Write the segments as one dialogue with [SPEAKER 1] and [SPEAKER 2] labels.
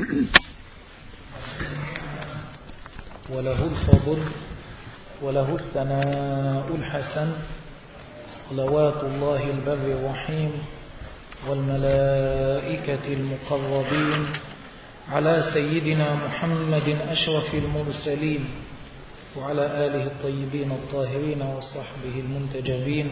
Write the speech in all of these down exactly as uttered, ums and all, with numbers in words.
[SPEAKER 1] وله الفضل وله الثناء الحسن، صلوات الله البر الرحيم والملائكة المقربين على سيدنا محمد أشرف المرسلين وعلى آله الطيبين الطاهرين وصحبه المنتجبين.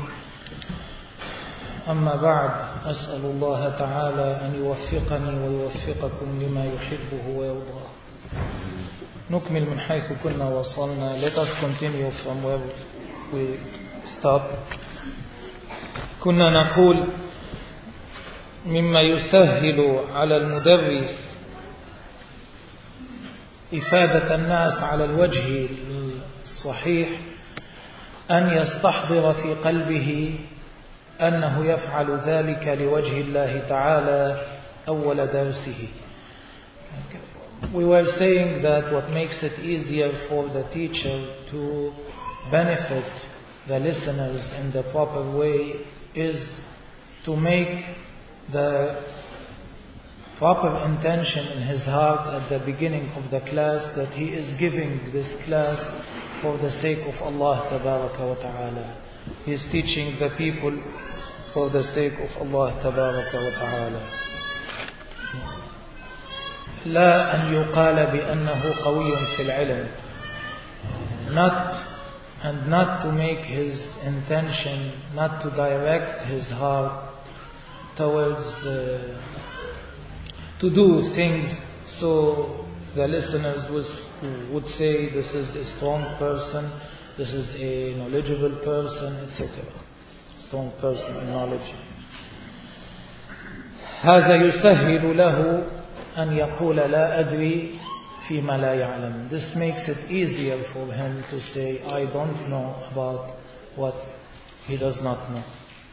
[SPEAKER 1] أما بعد، أسأل الله تعالى أن يوفقني ويوفقكم لما يحبه ويرضاه. نكمل من حيث كنا وصلنا. Let us continue from where we stopped. كنا نقول مما يسهل على المدرس إفادة الناس على الوجه الصحيح أن يستحضر في قلبه أنه يفعل ذلك لوجه الله تعالى أول درسه. We were saying that what makes it easier for the teacher to benefit the listeners in the proper way is to make the proper intention in his heart at the beginning of the class that he is giving this class for the sake of Allah Tabaraka wa Ta'ala. He is teaching the people for the sake of Allah Tabaraka wa Ta'ala. لا أن يقال بأنه قوي في العلم. Not and not to make his intention, not to direct his heart towards the, to do things so the listeners would, would say this is a strong person, this is a knowledgeable person, et cetera. Strong person in knowledge. هذا يسهل له أن يقول لا أدري فيما لا يعلم. This makes it easier for him to say I don't know about what he does not know.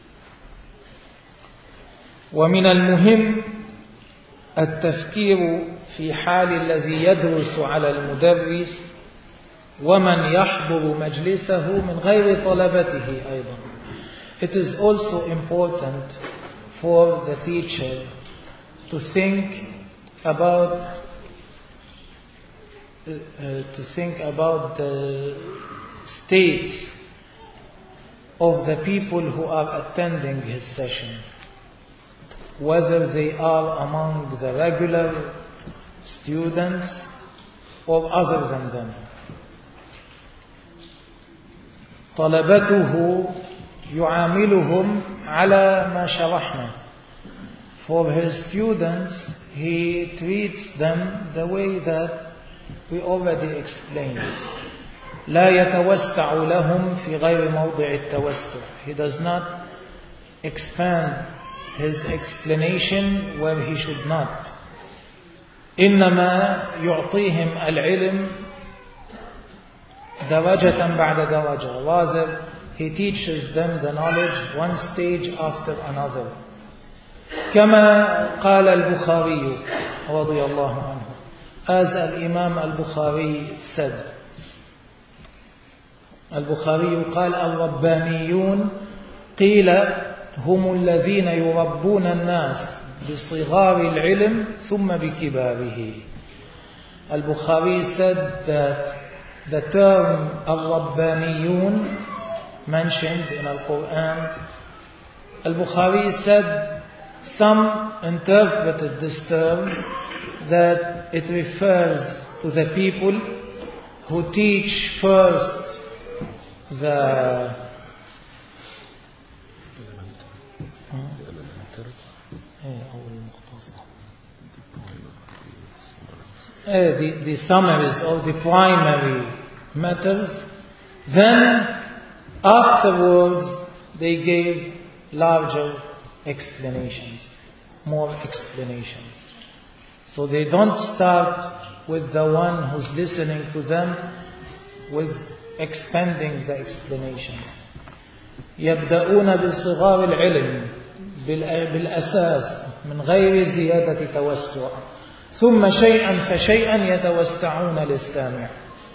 [SPEAKER 1] ومن المهم التفكير في حال الذي يدرس على المدرس ومن يحضر مجلسه من غير طلبته أيضا. It is also important for the teacher to think about uh, to think about the states of the people who are attending his session, whether they are among the regular students or other than them. طلبته يعاملهم على ما شرحنا. For his students, he treats them the way that we already explained. لا يتوسع لهم في غير موضع التوسع. He does not expand his explanation where he should not. إنما يعطيهم العلم درجة بعد درجة. Rather, he teaches them the knowledge one stage after another. كما قال البخاري رضي الله عنه, as الإمام البخاري said. البخاري قال الربانيون قيل هم الذين يربون الناس بصغار العلم ثم بكباره. البخاري said that the term الربانيون mentioned in the Quran, Al-Bukhari said some interpreted this term that it refers to the people who teach first the the, the summaries or the primary matters, then afterwards they gave larger explanations, more explanations. So they don't start with the one who's listening to them with expanding the explanations. يبدأون بصغار العلم بالأساس من غير زيادة توسع ثم شيئا فشيئا يتوسعون للسامع.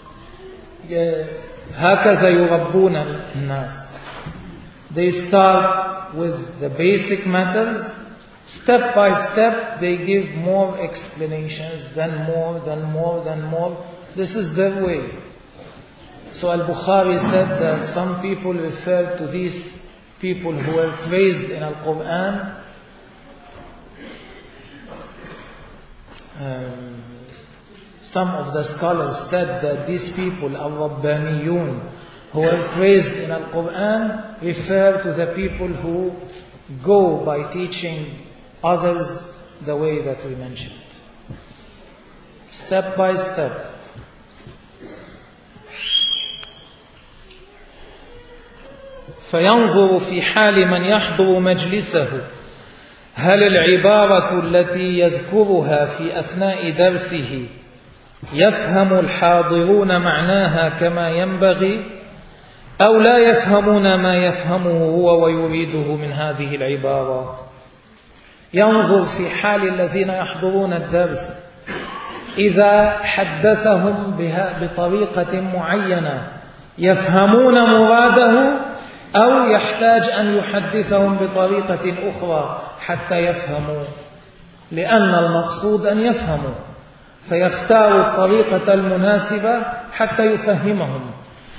[SPEAKER 1] هكذا يربون الناس. They start with the basic matters Step by step, they give more explanations, then more, then more, then more. This is their way. So Al-Bukhari said that some people refer to these people who were praised in Al-Quran. Um, some of the scholars said that these people, Al-Rabbaniyun, who were praised in Al-Quran, refer to the people who go by teaching others the way that we mentioned. Step by step. فينظر في حال من يحضر مجلسه هل العبارة التي يذكرها في أثناء درسه يفهم الحاضرون معناها كما ينبغي أو لا يفهمون ما يفهمه هو ويريده من هذه العبارة. ينظر في حال الذين يحضرون الدرس إذا حدثهم بها بطريقة معينة يفهمون مراده أو يحتاج أن يحدثهم بطريقة أخرى حتى يفهموا، لأن المقصود أن يفهموا، فيختار الطريقة المناسبة حتى يفهمهم.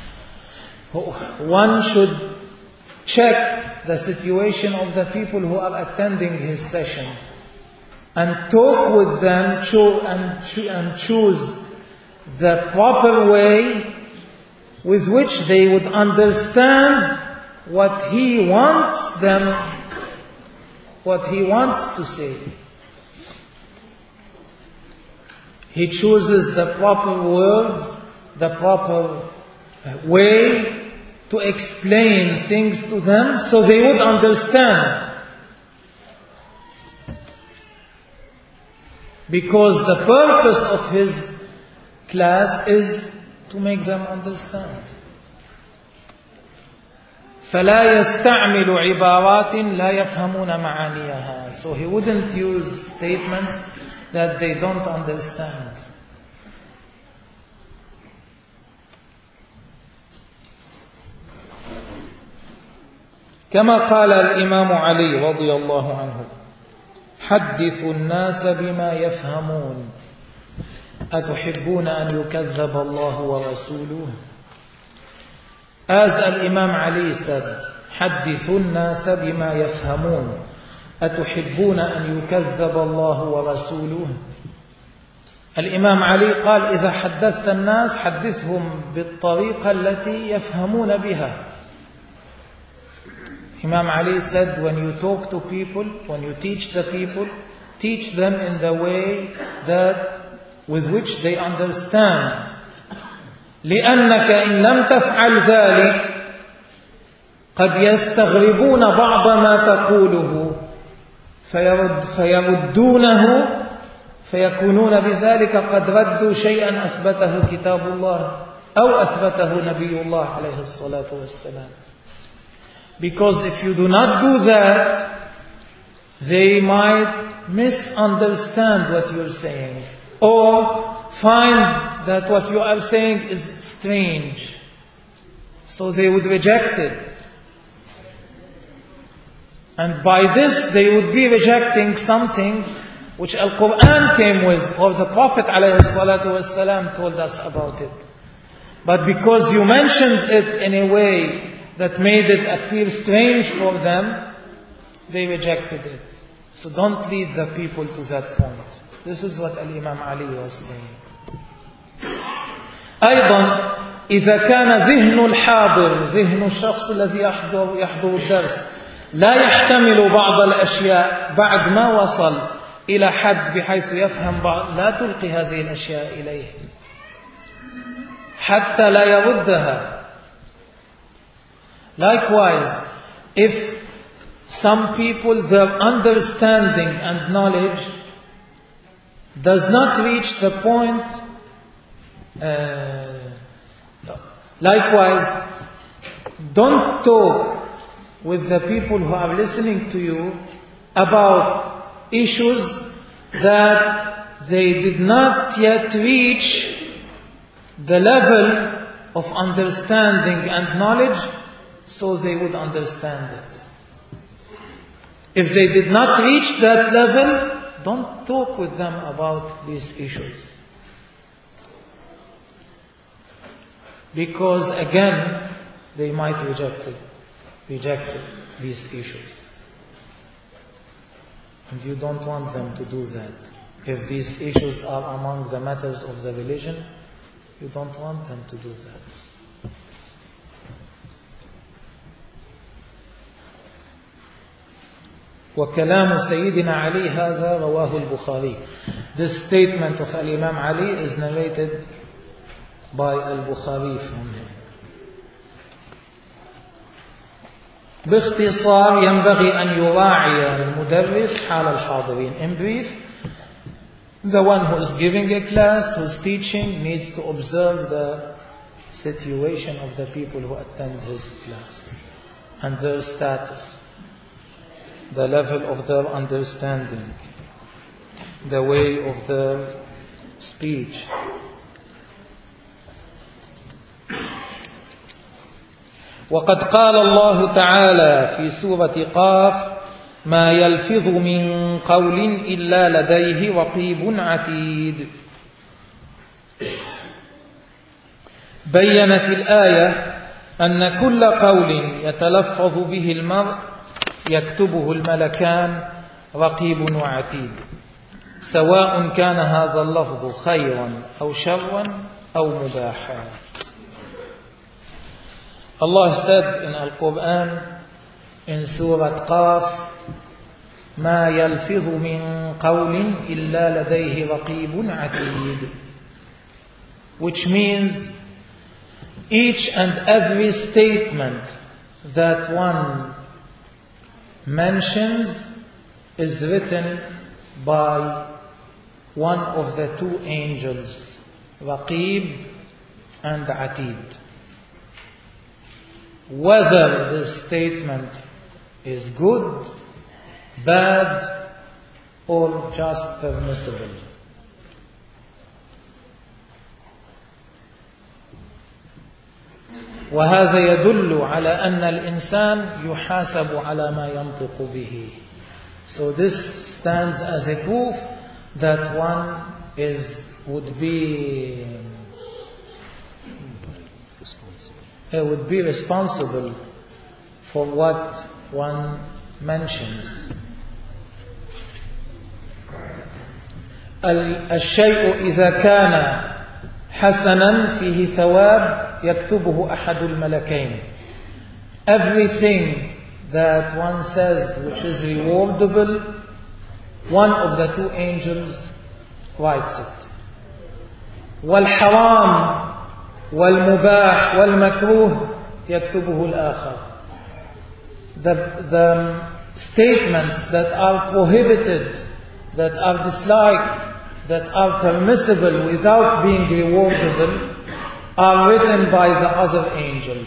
[SPEAKER 1] One should check the situation of the people who are attending his session and talk with them and choose the proper way with which they would understand what he wants them, what he wants to say. He chooses the proper words, the proper way to explain things to them so they would understand. Because the purpose of his class is to make them understand. فلا يستعمل عبارات لا يفهمون معانيها. So he wouldn't use statements that they don't understand. كما قال الإمام علي رضي الله عنه حدثوا الناس بما يفهمون أتحبون أن يكذب الله ورسوله. As Al-Imam Ali said, حدثوا الناس بما يفهمون أتحبون أن يكذب الله ورسوله. الإمام علي قال إذا حدثت الناس حدثهم بالطريقة التي يفهمون بها. Imam Ali said, when you talk to people, when you teach the people, teach them in the way that with which they understand. لأنك إن لم تفعل ذلك قد يستغربون بعض ما تقوله فيرد فيردونه فيكونون بذلك قد ردوا شيئا أثبته كتاب الله أو أثبته نبي الله عليه الصلاة والسلام. Because if you do not do that, they might misunderstand what you're saying or find that what you are saying is strange. So they would reject it. And by this they would be rejecting something which Al-Quran came with, or the Prophet ﷺ told us about it. But because you mentioned it in a way that made it appear strange for them, they rejected it. So don't lead the people to that point. This is what Al-Imam Ali was saying. أيضا إذا كان ذهن الحاضر ذهن الشخص الذي يحضر يحضر الدرس لا يحتمل بعض الأشياء بعد ما وصل إلى حد بحيث يفهم بعض، لا تلقي هذه الأشياء إليه حتى لا يردها. Likewise, if some people, their understanding and knowledge does not reach the point, uh, likewise, don't talk with the people who are listening to you about issues that they did not yet reach the level of understanding and knowledge so they would understand it. If they did not reach that level, don't talk with them about these issues. Because again, they might reject it, reject these issues. And you don't want them to do that. If these issues are among the matters of the religion, you don't want them to do that. وكلام سيدنا علي هذا رواه البخاري. This statement of Imam Ali is narrated by Al-Bukhari from him. باختصار ينبغي أن يراعي المدرس حال الحاضرين. In brief, the one who is giving a class, who is teaching, needs to observe the situation of the people who attend his class and their status, the level of their understanding, the way of their speech. وقد قال الله تعالى في سورة قاف ما يلفظ من قول إلا لديه رقيب عتيد. بينت الآية أن كل قول يتلفظ به المرء يكتبه الملكان رقيب وعتيد، سواء كان هذا اللفظ خيرا أو شرا أو مباحا. Allah said in Al-Quran in Surah Qaf, ما يلفظ من قول إلا لديه رقيب عتيد, which means each and every statement that one mentions is written by one of the two angels, Raqib and Atid. Whether this statement is good, bad, or just permissible. وهذا يدل على أن الإنسان يحاسب على ما ينطق به. So this stands as a proof that one is would be uh, would be responsible for what one mentions. الشيء إذا كان حسنا فيه ثواب يكتبه أحد الملكين. Everything that one says which is rewardable, one of the two angels writes it. والحرام والمباح والمكروه يكتبه الآخر. The, the statements that are prohibited, that are disliked, that are permissible without being rewardable, are written by the other angel.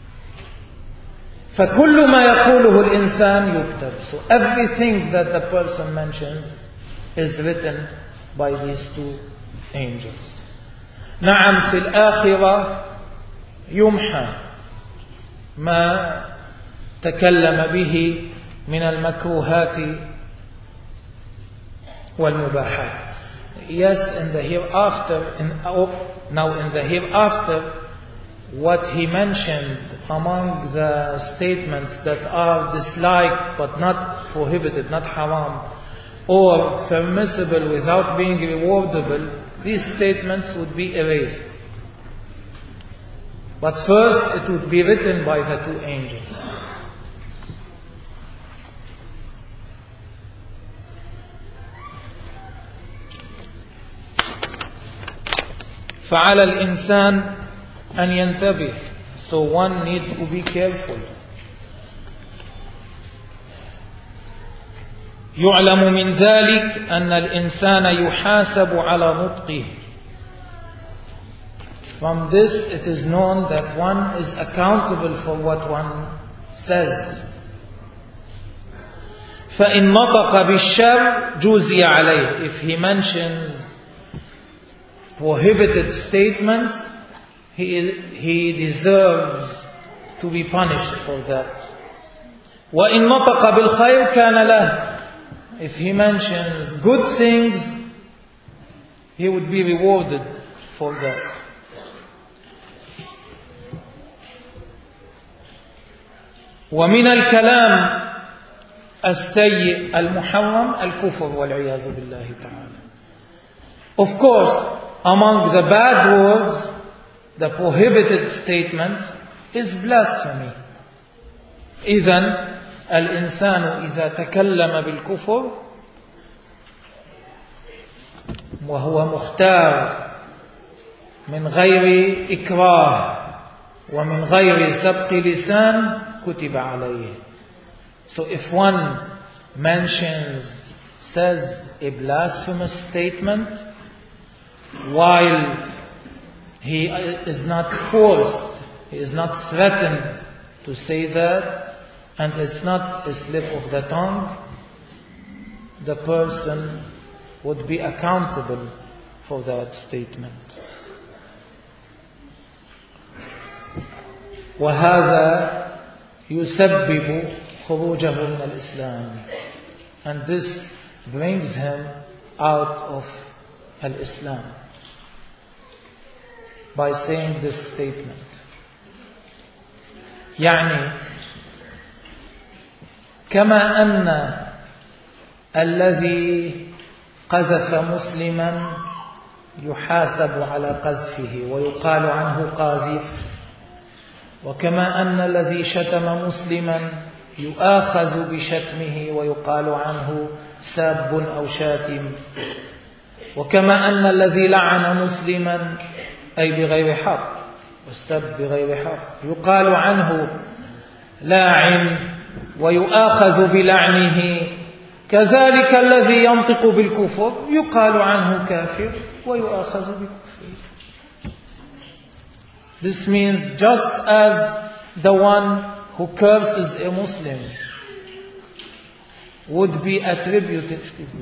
[SPEAKER 1] فَكُلُّ مَا يَقُولُهُ الْإِنسَانِ يُكْتَبُ. So everything that the person mentions is written by these two angels. نعم في الآخرة يمحى ما تكلم به من المكروهات والمباحات. Yes, in the hereafter, in, oh, now in the hereafter, what he mentioned among the statements that are disliked but not prohibited, not haram, or permissible without being rewardable, these statements would be erased. But first it would be written by the two angels. فعلى الإنسان أن ينتبه. So one needs to be careful. يعلم من ذلك أن الإنسان يحاسب على نطقه. From this it is known that one is accountable for what one says. فإن نطق بالشر جُزِيَ عليه. If he mentions prohibited statements, he, he deserves to be punished for that. وَإِن نَطَقَ بِالْخَيْرِ كَانَ لَهُ. If he mentions good things, he would be rewarded for that. ومن الكلام السيء المحرم الكفر والعياذ بالله تعالى. Of course, among the bad words, the prohibited statements, is blasphemy. إذن الإنسان إذا تكلم بالكفر وهو مختار من غير إكراه ومن غير سبق لسان كتب عليه. So if one mentions, says a blasphemous statement while he is not forced, he is not threatened to say that, and it's not a slip of the tongue, the person would be accountable for that statement. وهذا يسبب خروجه من الإسلام, and this brings him out of al-Islam by saying this statement. يعني كما أن الذي قذف مسلما يحاسب على قذفه ويقال عنه قاذف، وكما أن الذي شتم مسلما يؤاخذ بشتمه ويقال عنه ساب أو شاتم، وكما أن الذي لعن مسلما أي بغير حق، والسب بغير حق، يقال عنه لاعن ويؤاخذ بلعنه، كذلك الذي ينطق بالكفر يقال عنه كافر ويؤاخذ بكفره. This means just as the one who curses a Muslim would be attributed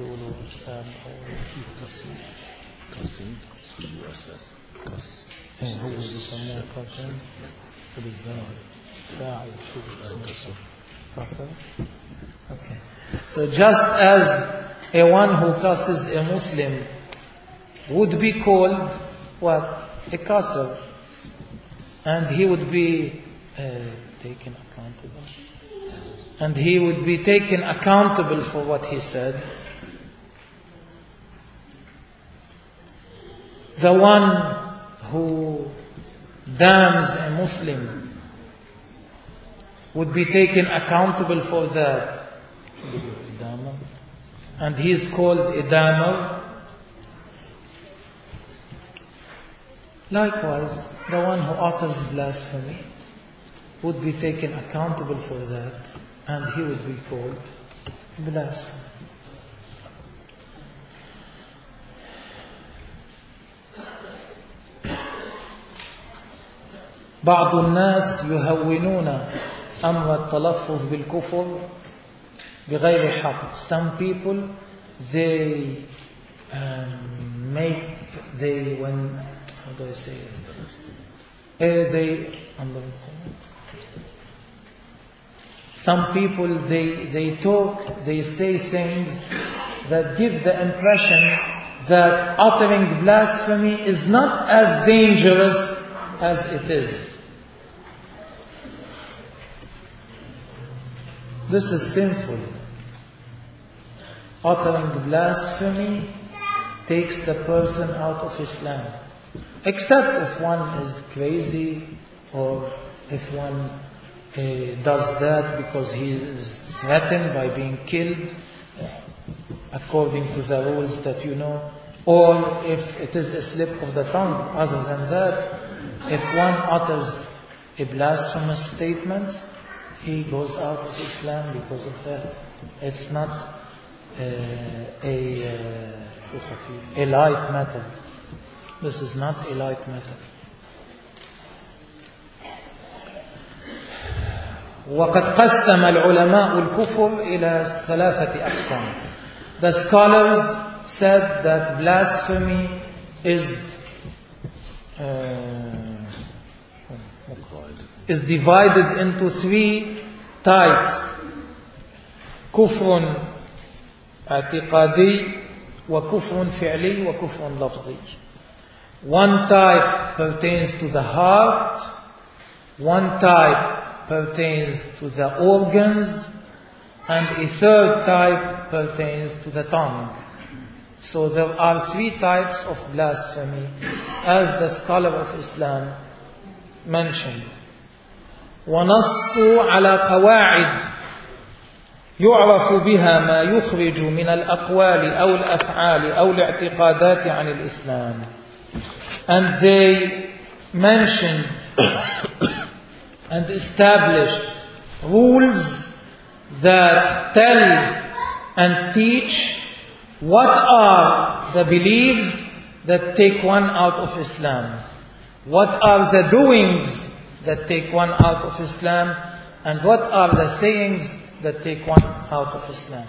[SPEAKER 1] Okay. So just as a one who curses a Muslim would be called what? A curser, and he would be uh, taken accountable, and he would be taken accountable for what he said. The one who damns a Muslim would be taken accountable for that, and he is called a dammer. Likewise, the one who utters blasphemy would be taken accountable for that, and he would be called blasphemy. بعض الناس يهونون أمر التلفظ بالكفر بغير حق. Some people, they um, make, they, when, how do I say it? Uh, they, understand. Some people, they, they talk, they say things that give the impression that uttering blasphemy is not as dangerous as it is. This is sinful. Uttering blasphemy takes the person out of Islam. Except if one is crazy, or if one uh, does that because he is threatened by being killed, according to the rules that you know, or if it is a slip of the tongue. Other than that, if one utters a blasphemous statement, he goes out of Islam because of that. It's not uh, a uh, a light matter. This is not a light matter. وقد قسم العلماء الكفر إلى ثلاثة أقسام. The scholars said that blasphemy is uh, is divided into three types. كفر اعتقادي وكفر فعلي وكفر لفظي. One type pertains to the heart, one type pertains to the organs, and a third type pertains to the tongue. So there are three types of blasphemy, as the scholar of Islam mentioned. ونصوا على قواعد يعرف بها ما يخرج من الأقوال أو الأفعال أو الاعتقادات عن الإسلام. And they mentioned and established rules that tell and teach what are the beliefs that take one out of Islam, what are the doings that take one out of Islam, and what are the sayings that take one out of Islam.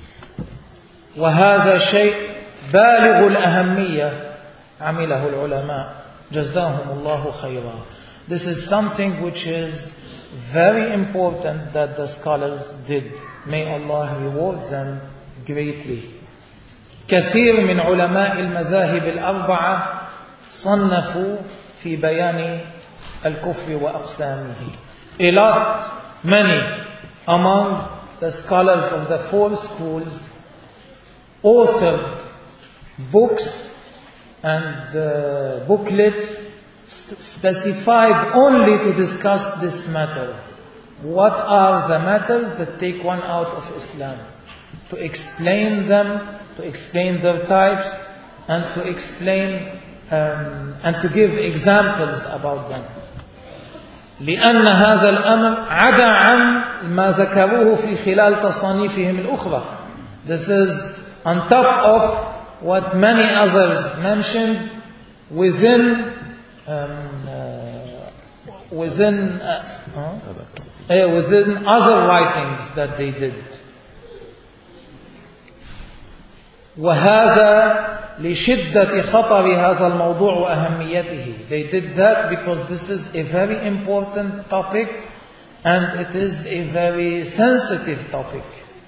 [SPEAKER 1] وهذا شيء بالغ الأهمية عمله العلماء جزاهم الله خيرا. This is something which is very important that the scholars did. May Allah reward them greatly. كثير من علماء المذاهب الأربعة صنفوا في بيان الكفر وأقسامه. A lot, many among the scholars of the four schools authored books and uh, booklets specified only to discuss this matter. What are the matters that take one out of Islam? To explain them, to explain their types, and to explain um, and to give examples about them. لأن هذا الأمر عدا عن ما ذكروه في خلال تصانيفهم الأخرى. This is on top of what many others mentioned within um, uh, within uh, uh, within other writings that they did. وهذا لشدة خطر هذا الموضوع وأهميته. They did that because this is a very important topic and it is a very sensitive topic.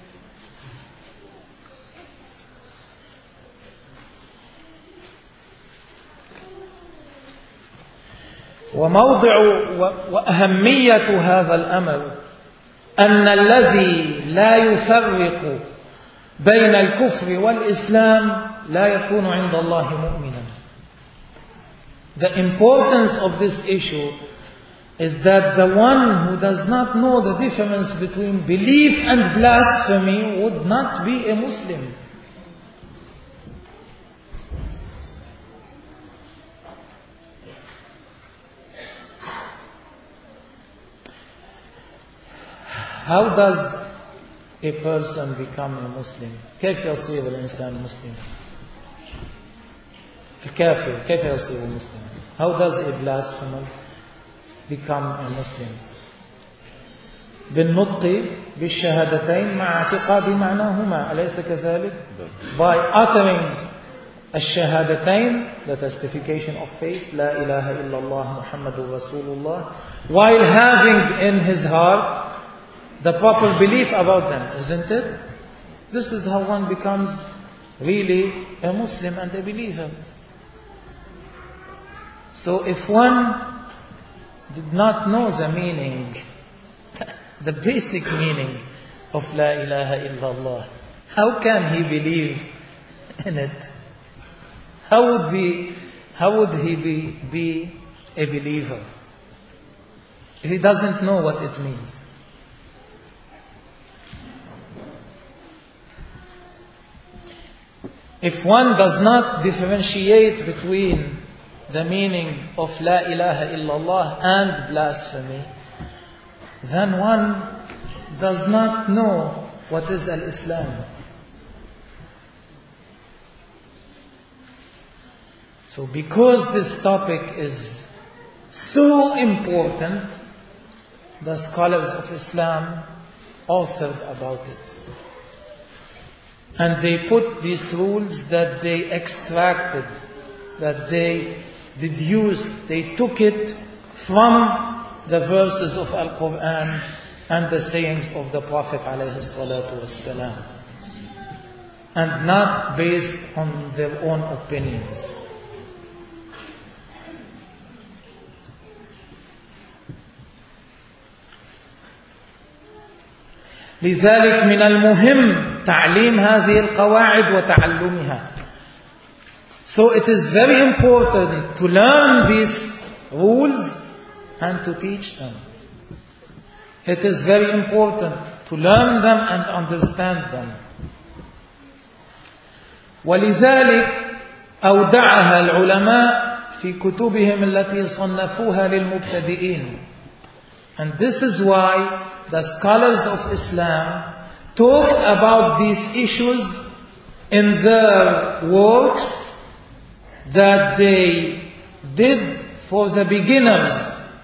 [SPEAKER 1] وموضع وأهمية هذا الأمر أن الذي لا يفرق بين الكفر والإسلام لا يكون عند الله مؤمنا. The importance of this issue is that the one who does not know the difference between belief and blasphemy would not be a Muslim. How does a person become a Muslim? كيف يصير الإنسان مسلم؟ الكافر كيف يصير مسلم؟ How does a blasphemer become a Muslim? بالنطق بالشهادتين مع اعتقاد معناهما، أليس كذلك؟ By uttering الشهادتين, the testification of faith, لا إله إلا الله محمد رسول الله, while having in his heart the proper belief about them, isn't it? This is how one becomes really a Muslim and a believer. So if one did not know the meaning, the basic meaning of La ilaha illallah, how can he believe in it? How would be, how would he be, be a believer if he doesn't know what it means? If one does not differentiate between the meaning of La ilaha illallah and blasphemy, then one does not know what is al-Islam. So because this topic is so important, the scholars of Islam authored about it. And they put these rules that they extracted, that they deduced, they took it from the verses of Al-Quran and the sayings of the Prophet alayhi salatu wassalam, and not based on their own opinions. لذلك من المهم تعليم هذه القواعد وتعلمها. So it is very important to learn these rules and to teach them. It is very important to learn them and understand them. ولذلك أودعها العلماء في كتبهم التي صنفوها للمبتدئين. And this is why the scholars of Islam talked about these issues in their works that they did for the beginners.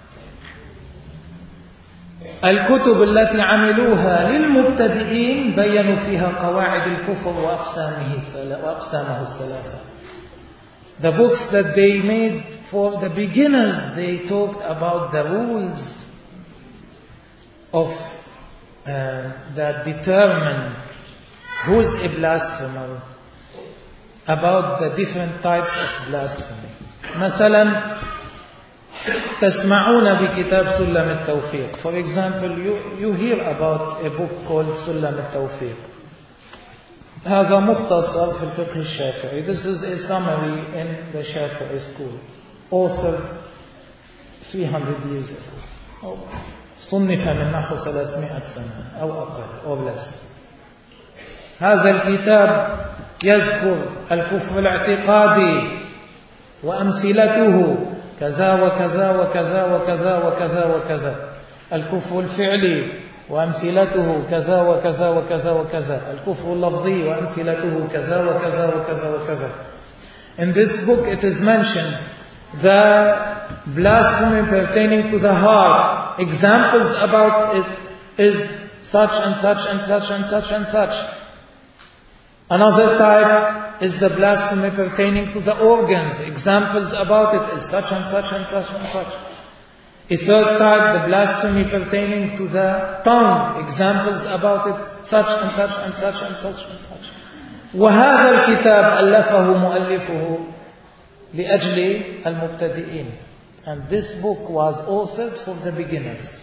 [SPEAKER 1] الكتب التي عملوها للمبتدئين بيّنوا فيها قواعد الكفر وأقسامه الثلاثة. The books that they made for the beginners, they talked about the rules of uh, that determine who's a blasphemer, about the different types of blasphemy. مثلا تسمعون بكتاب سلم التوفيق. For example, you, you hear about a book called سلم التوفيق. هذا مختصر في الفقه الشافعي. This is a summary in the Shafi'i school, authored three hundred years ago. صنف من نحو ثلاثمائة سنة أو أقل أو less. هذا الكتاب يذكر الكفر الاعتقادي وأمثلته كذا وكذا وكذا وكذا وكذا وكذا. الكفر الفعلي وأمثلته كذا وكذا وكذا وكذا. الكفر اللفظي وأمثلته كذا وكذا وكذا وكذا. In this book it is mentioned the blasphemy pertaining to the heart. Examples about it is such and such and such and such and such. Another type is the blasphemy pertaining to the organs. Examples about it is such and such and such and such. A third type, the blasphemy pertaining to the tongue. Examples about it such and such and such and such and such. وهذا الكتاب ألفه مؤلفه لأجل المبتدئين. And this book was authored for the beginners.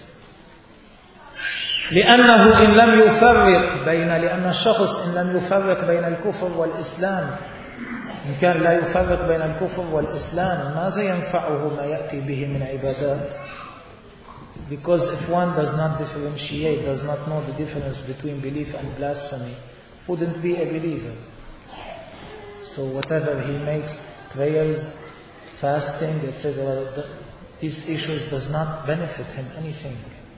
[SPEAKER 1] لأنه إن لم يفرق بين لأن الشخص إن لم يفرق بين الكفر والإسلام إن كان لا يفرق بين الكفر والإسلام ماذا ينفعه ما يأتي به من عبادات? Because if one does not differentiate, does not know the difference between belief and blasphemy, wouldn't be a believer. So whatever he makes, prayers, fasting, et cetera, these issues does not benefit him anything.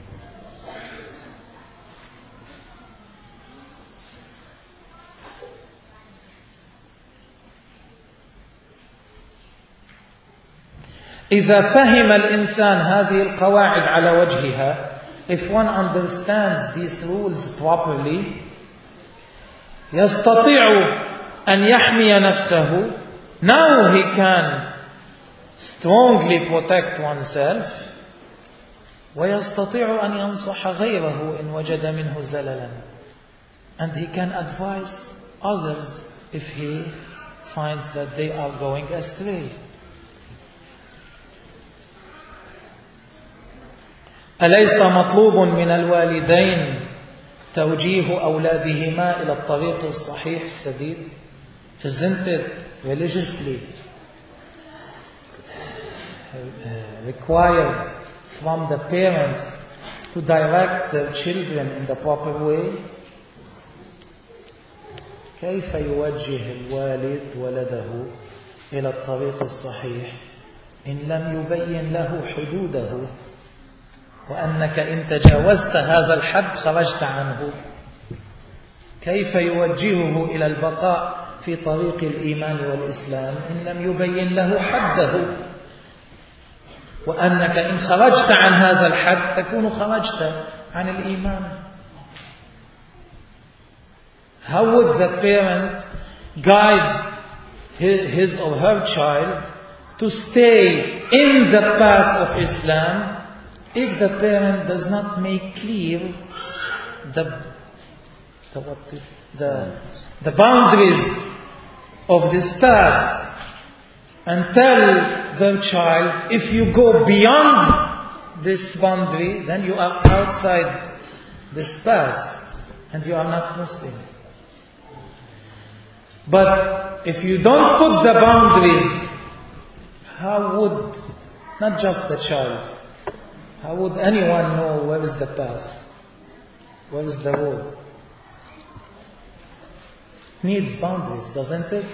[SPEAKER 1] إذا فهم الإنسان هذه القواعد على وجهها, if one understands these rules properly, يستطيع أن يحمي نفسه. Now he can strongly protect oneself. ويستطيع أن ينصح غيره إن وجد منه زللا. And he can advise others if he finds that they are going astray. أليس مطلوب من الوالدين توجيه أولادهما إلى الطريق الصحيح السديد? Isn't it religiously required from the parents to direct their children in the proper way? كيف يوجه الوالد ولده إلى الطريق الصحيح إن لم يبين له حدوده وأنك إن تجاوزت هذا الحد خرجت عنه؟ كيف يوجهه إلى البقاء في طريق الإيمان والإسلام إن لم يبين له حده وأنك إن خرجت عن هذا الحد تكون خرجت عن الإيمان؟ How would the parent guide his or her child to stay in the path of Islam if the parent does not make clear the the what the the boundaries of this path and tell their child, if you go beyond this boundary, then you are outside this path and you are not Muslim. But if you don't put the boundaries, how would, not just the child, how would anyone know where is the path? Where is the road? Needs boundaries, doesn't it?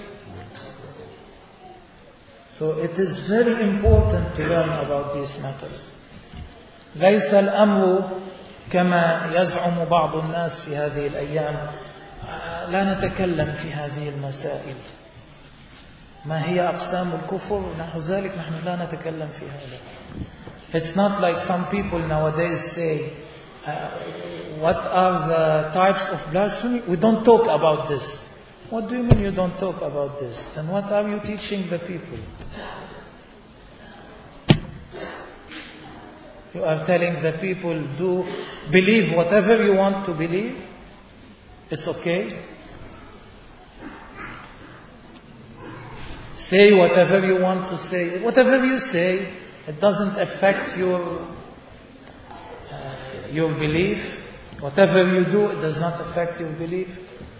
[SPEAKER 1] So it is very important to learn about these matters. ليس الأمر كما يزعم بعض الناس في هذه الأيام. لا نتكلم في هذه المسائل. ما هي أقسام الكفر؟ نحو ذلك نحن لا نتكلم في هذا. It's not like some people nowadays say, uh, what are the types of blasphemy? We don't talk about this. What do you mean you don't talk about this? Then what are you teaching the people? You are telling the people, do believe whatever you want to believe. It's okay. Say whatever you want to say. Whatever you say, it doesn't affect your uh, your belief. Whatever you do, it does not affect your belief.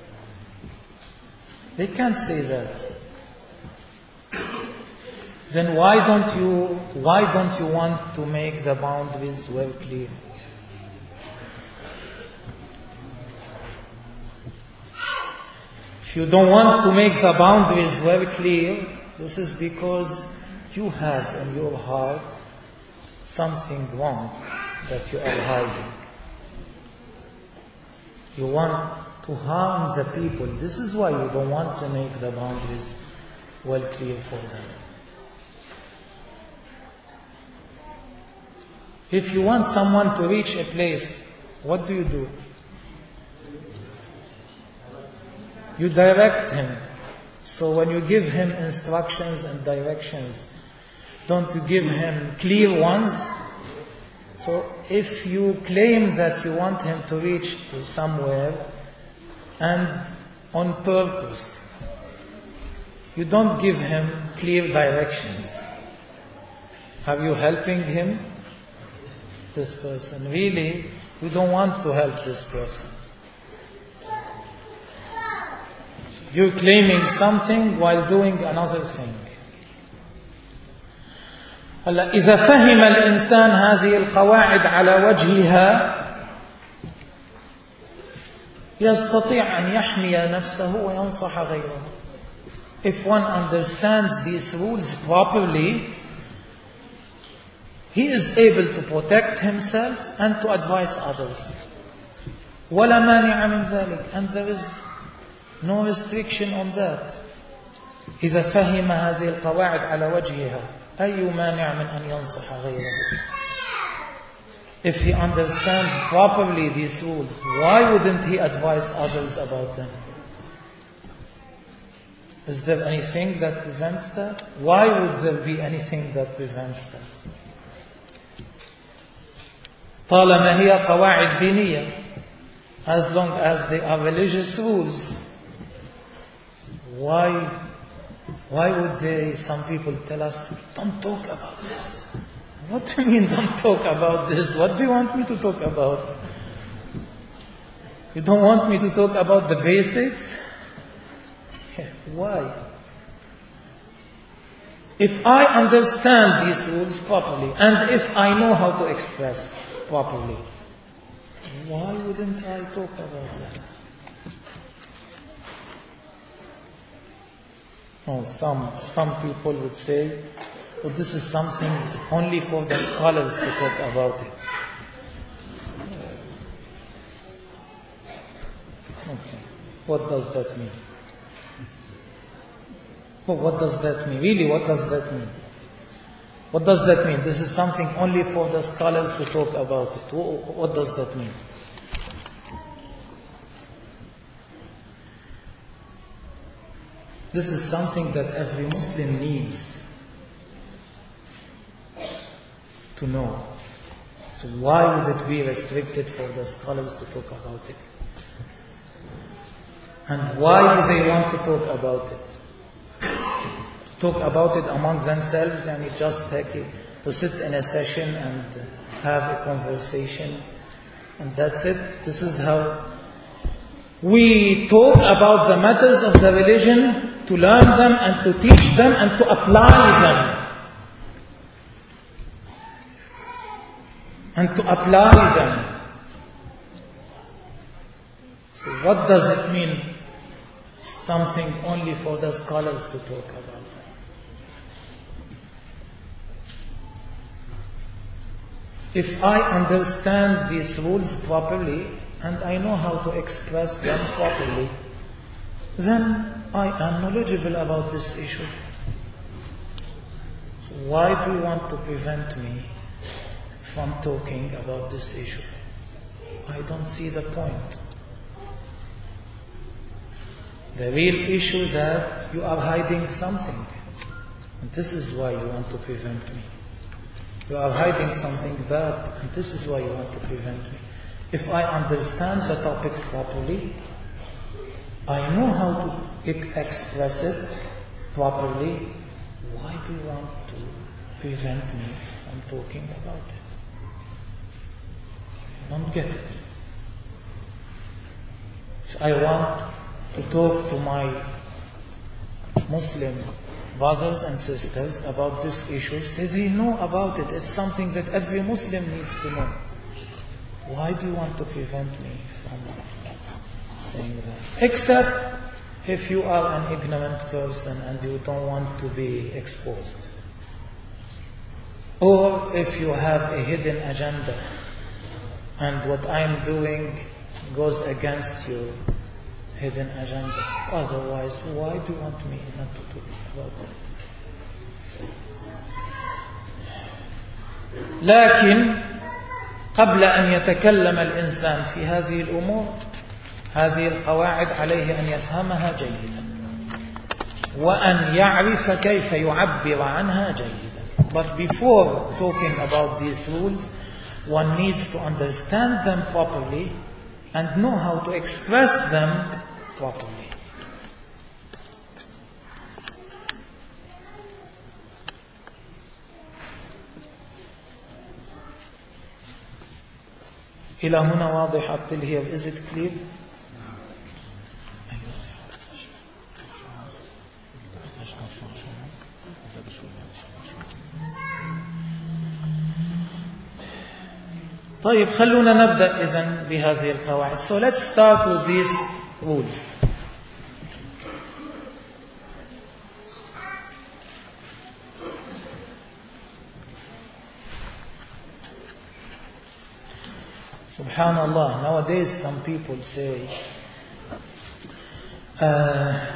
[SPEAKER 1] They can't say that. Then why don't you why don't you want to make the boundaries well clear? If you don't want to make the boundaries well clear, this is because you have in your heart something wrong that you are hiding. You want to harm the people. This is why you don't want to make the boundaries well clear for them. If you want someone to reach a place, what do you do? You direct him. So when you give him instructions and directions, don't you give him clear ones? So if you claim that you want him to reach to somewhere, and on purpose, you don't give him clear directions, are you helping him? This person. Really, you don't want to help this person. You're claiming something while doing another thing. هلا إذا فهم الإنسان هذه القواعد على وجهها يستطيع أن يحمي نفسه وينصح غيره. If one understands these rules properly, he is able to protect himself and to advise others. ولا مانع من ذلك, and there is no restriction on that. إذا فهم هذه القواعد على وجهها أي مانع من أن ينصح غيره. If he understands properly these rules, why wouldn't he advise others about them? Is there anything that prevents that? Why would there be anything that prevents that? طالما هي قواعد دينية, as long as they are religious rules, why why would they, some people tell us, don't talk about this? What do you mean don't talk about this? What do you want me to talk about? You don't want me to talk about the basics? Why? If I understand these rules properly, and if I know how to express properly, why wouldn't I talk about that? Oh, some some people would say, oh, this is something only for the scholars to talk about it. Okay, what does that mean? Oh, what does that mean? Really, what does that mean? What does that mean? This is something only for the scholars to talk about it. What does that mean? This is something that every Muslim needs to know. So why would it be restricted for the scholars to talk about it? And why do they want to talk about it? To talk about it among themselves, and you just take it, to sit in a session and have a conversation, and that's it. This is how we talk about the matters of the religion, to learn them and to teach them and to apply them. And to apply them. So what does it mean? Something only for the scholars to talk about. If I understand these rules properly and I know how to express them properly, then I am knowledgeable about this issue. So why do you want to prevent me from talking about this issue? I don't see the point. The real issue that you are hiding something. And this is why you want to prevent me. You are hiding something bad, and this is why you want to prevent me. If I understand the topic properly, I know how to express it properly, why do you want to prevent me from talking about it? I don't get it. If I want to talk to my Muslim brothers and sisters about this issue, so they know about it. It's something that every Muslim needs to know. Why do you want to prevent me from saying that? Except if you are an ignorant person and you don't want to be exposed. Or if you have a hidden agenda and what I'm doing goes against your hidden agenda. Otherwise, why do you want me not to talk about that? لكن قبل أن يتكلم الإنسان في هذه الأمور، هذه القواعد عليه أن يفهمها جيدا وأن يعرف كيف يعبر عنها جيدا. But before talking about these rules, one needs to understand them properly and know how to express them properly. إلى هنا واضح up till here. Is it clear? طيب خلونا نبدأ إذن بهذه القواعد. So let's start with these rules. Subhanallah, nowadays some people say uh,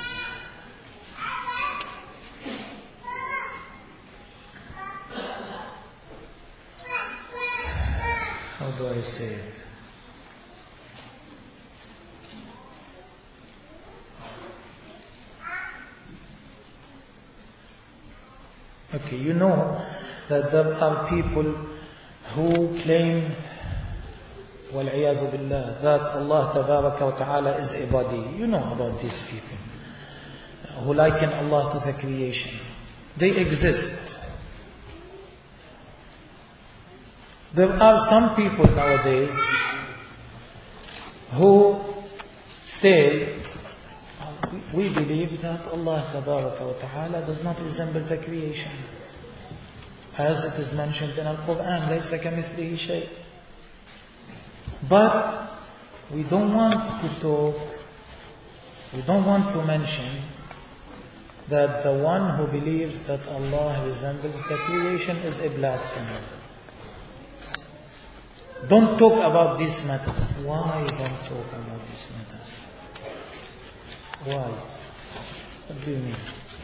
[SPEAKER 1] how do I say it? Okay, you know that there are people who claim, وَالْعِيَاذُ بِاللَّهِ, that Allah Tabaraka wa Ta'ala is a body. You know about these people who liken Allah to the creation. They exist. There are some people nowadays who say, we believe that Allah Tabaraka wa Ta'ala does not resemble the creation, as it is mentioned in Al-Quran, لَيْسَ كَمِثْلِهِ شَيْءٍ. But we don't want to talk, we don't want to mention that the one who believes that Allah resembles the creation is a blasphemer. Don't talk about these matters. Why don't talk about these matters? Why? What do you mean?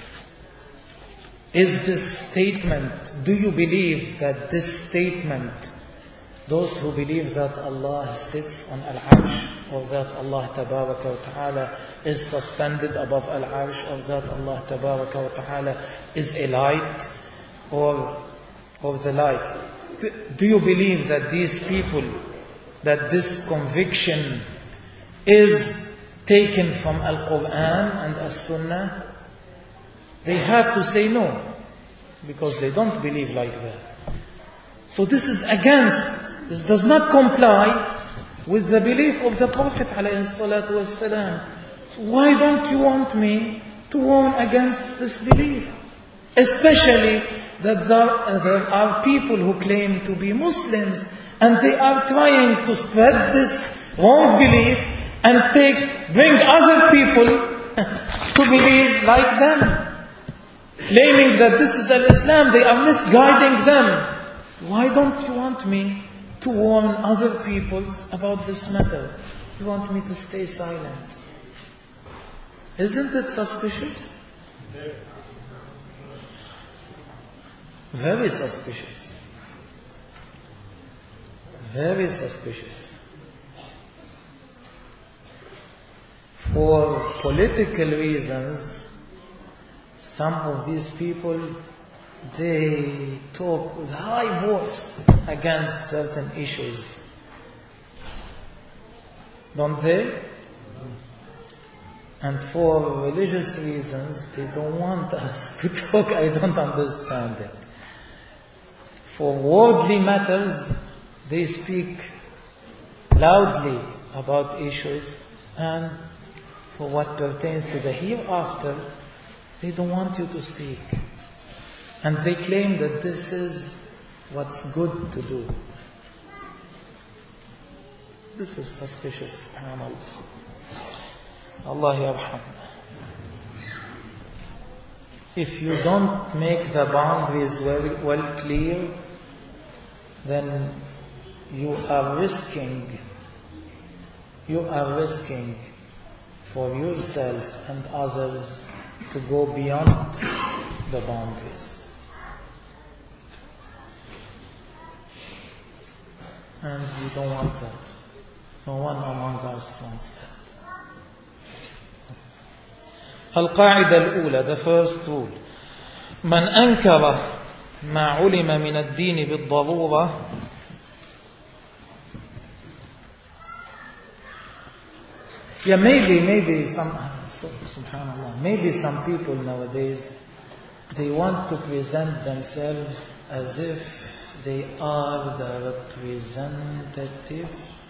[SPEAKER 1] Is this statement, do you believe that this statement, those who believe that Allah sits on Al-Arsh, or that Allah Tabaraka wa Ta'ala is suspended above Al-Arsh, or that Allah Tabaraka wa Ta'ala is a light, or, or the like, do you believe that these people, that this conviction is taken from Al-Quran and As-Sunnah? They have to say no, because they don't believe like that. So this is against, this does not comply with the belief of the Prophet ﷺ. So why don't you want me to warn against this belief? Especially that there, there are people who claim to be Muslims and they are trying to spread this wrong belief and take, bring other people to believe like them, claiming that this is al-Islam. They are misguiding them. Why don't you want me to warn other peoples about this matter? You want me to stay silent? Isn't it suspicious? Very suspicious. Very suspicious. For political reasons, some of these people, they talk with high voice against certain issues. Don't they? And for religious reasons, they don't want us to talk. I don't understand it. For worldly matters, they speak loudly about issues, and for what pertains to the hereafter, they don't want you to speak. And they claim that this is what's good to do. This is suspicious, subhanAllah. Allah yarhamna. If you don't make the boundaries well, well clear, then you are risking, you are risking for yourself and others to go beyond the boundaries. And we don't want that. No one among us wants that. القاعدة الأولى, the first rule. من أنكر ما علم من الدين بالضرورة Yeah, maybe, maybe some, subhanallah, maybe some people nowadays, they want to present themselves as if they are the representatives,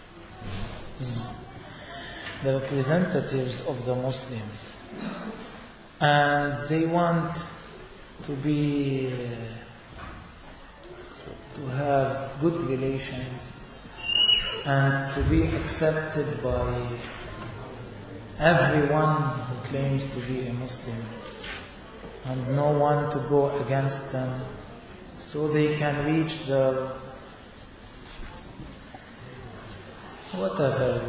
[SPEAKER 1] the representatives of the Muslims. And they want to be, uh, to have good relations and to be accepted by everyone who claims to be a Muslim, and no one to go against them, so they can reach the whatever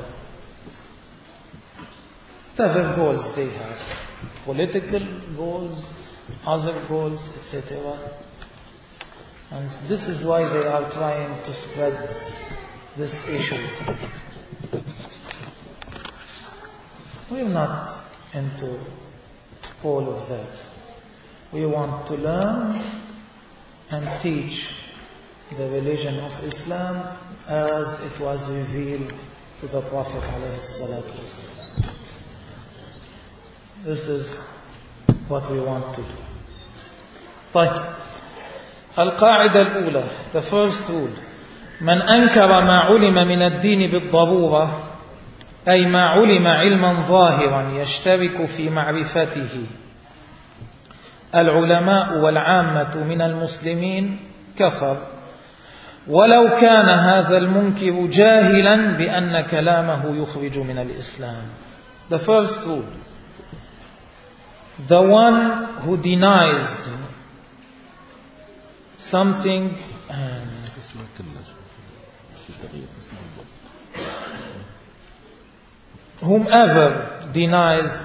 [SPEAKER 1] whatever goals they have, political goals, other goals, et cetera. And this is why they are trying to spread this issue. We're not into all of that. We want to learn and teach the religion of Islam as it was revealed to the Prophet ﷺ. This is what we want to do. طيب. القاعدة الأولى, the first rule. من أنكر ما علم من الدين بالضرورة أي ما علم علما ظاهرا يشترك في معرفته العلماء والعامة من المسلمين كفر ولو كان هذا المنكر جاهلا بأن كلامه يخرج من الإسلام. The first rule. The one who denies something um, whomever denies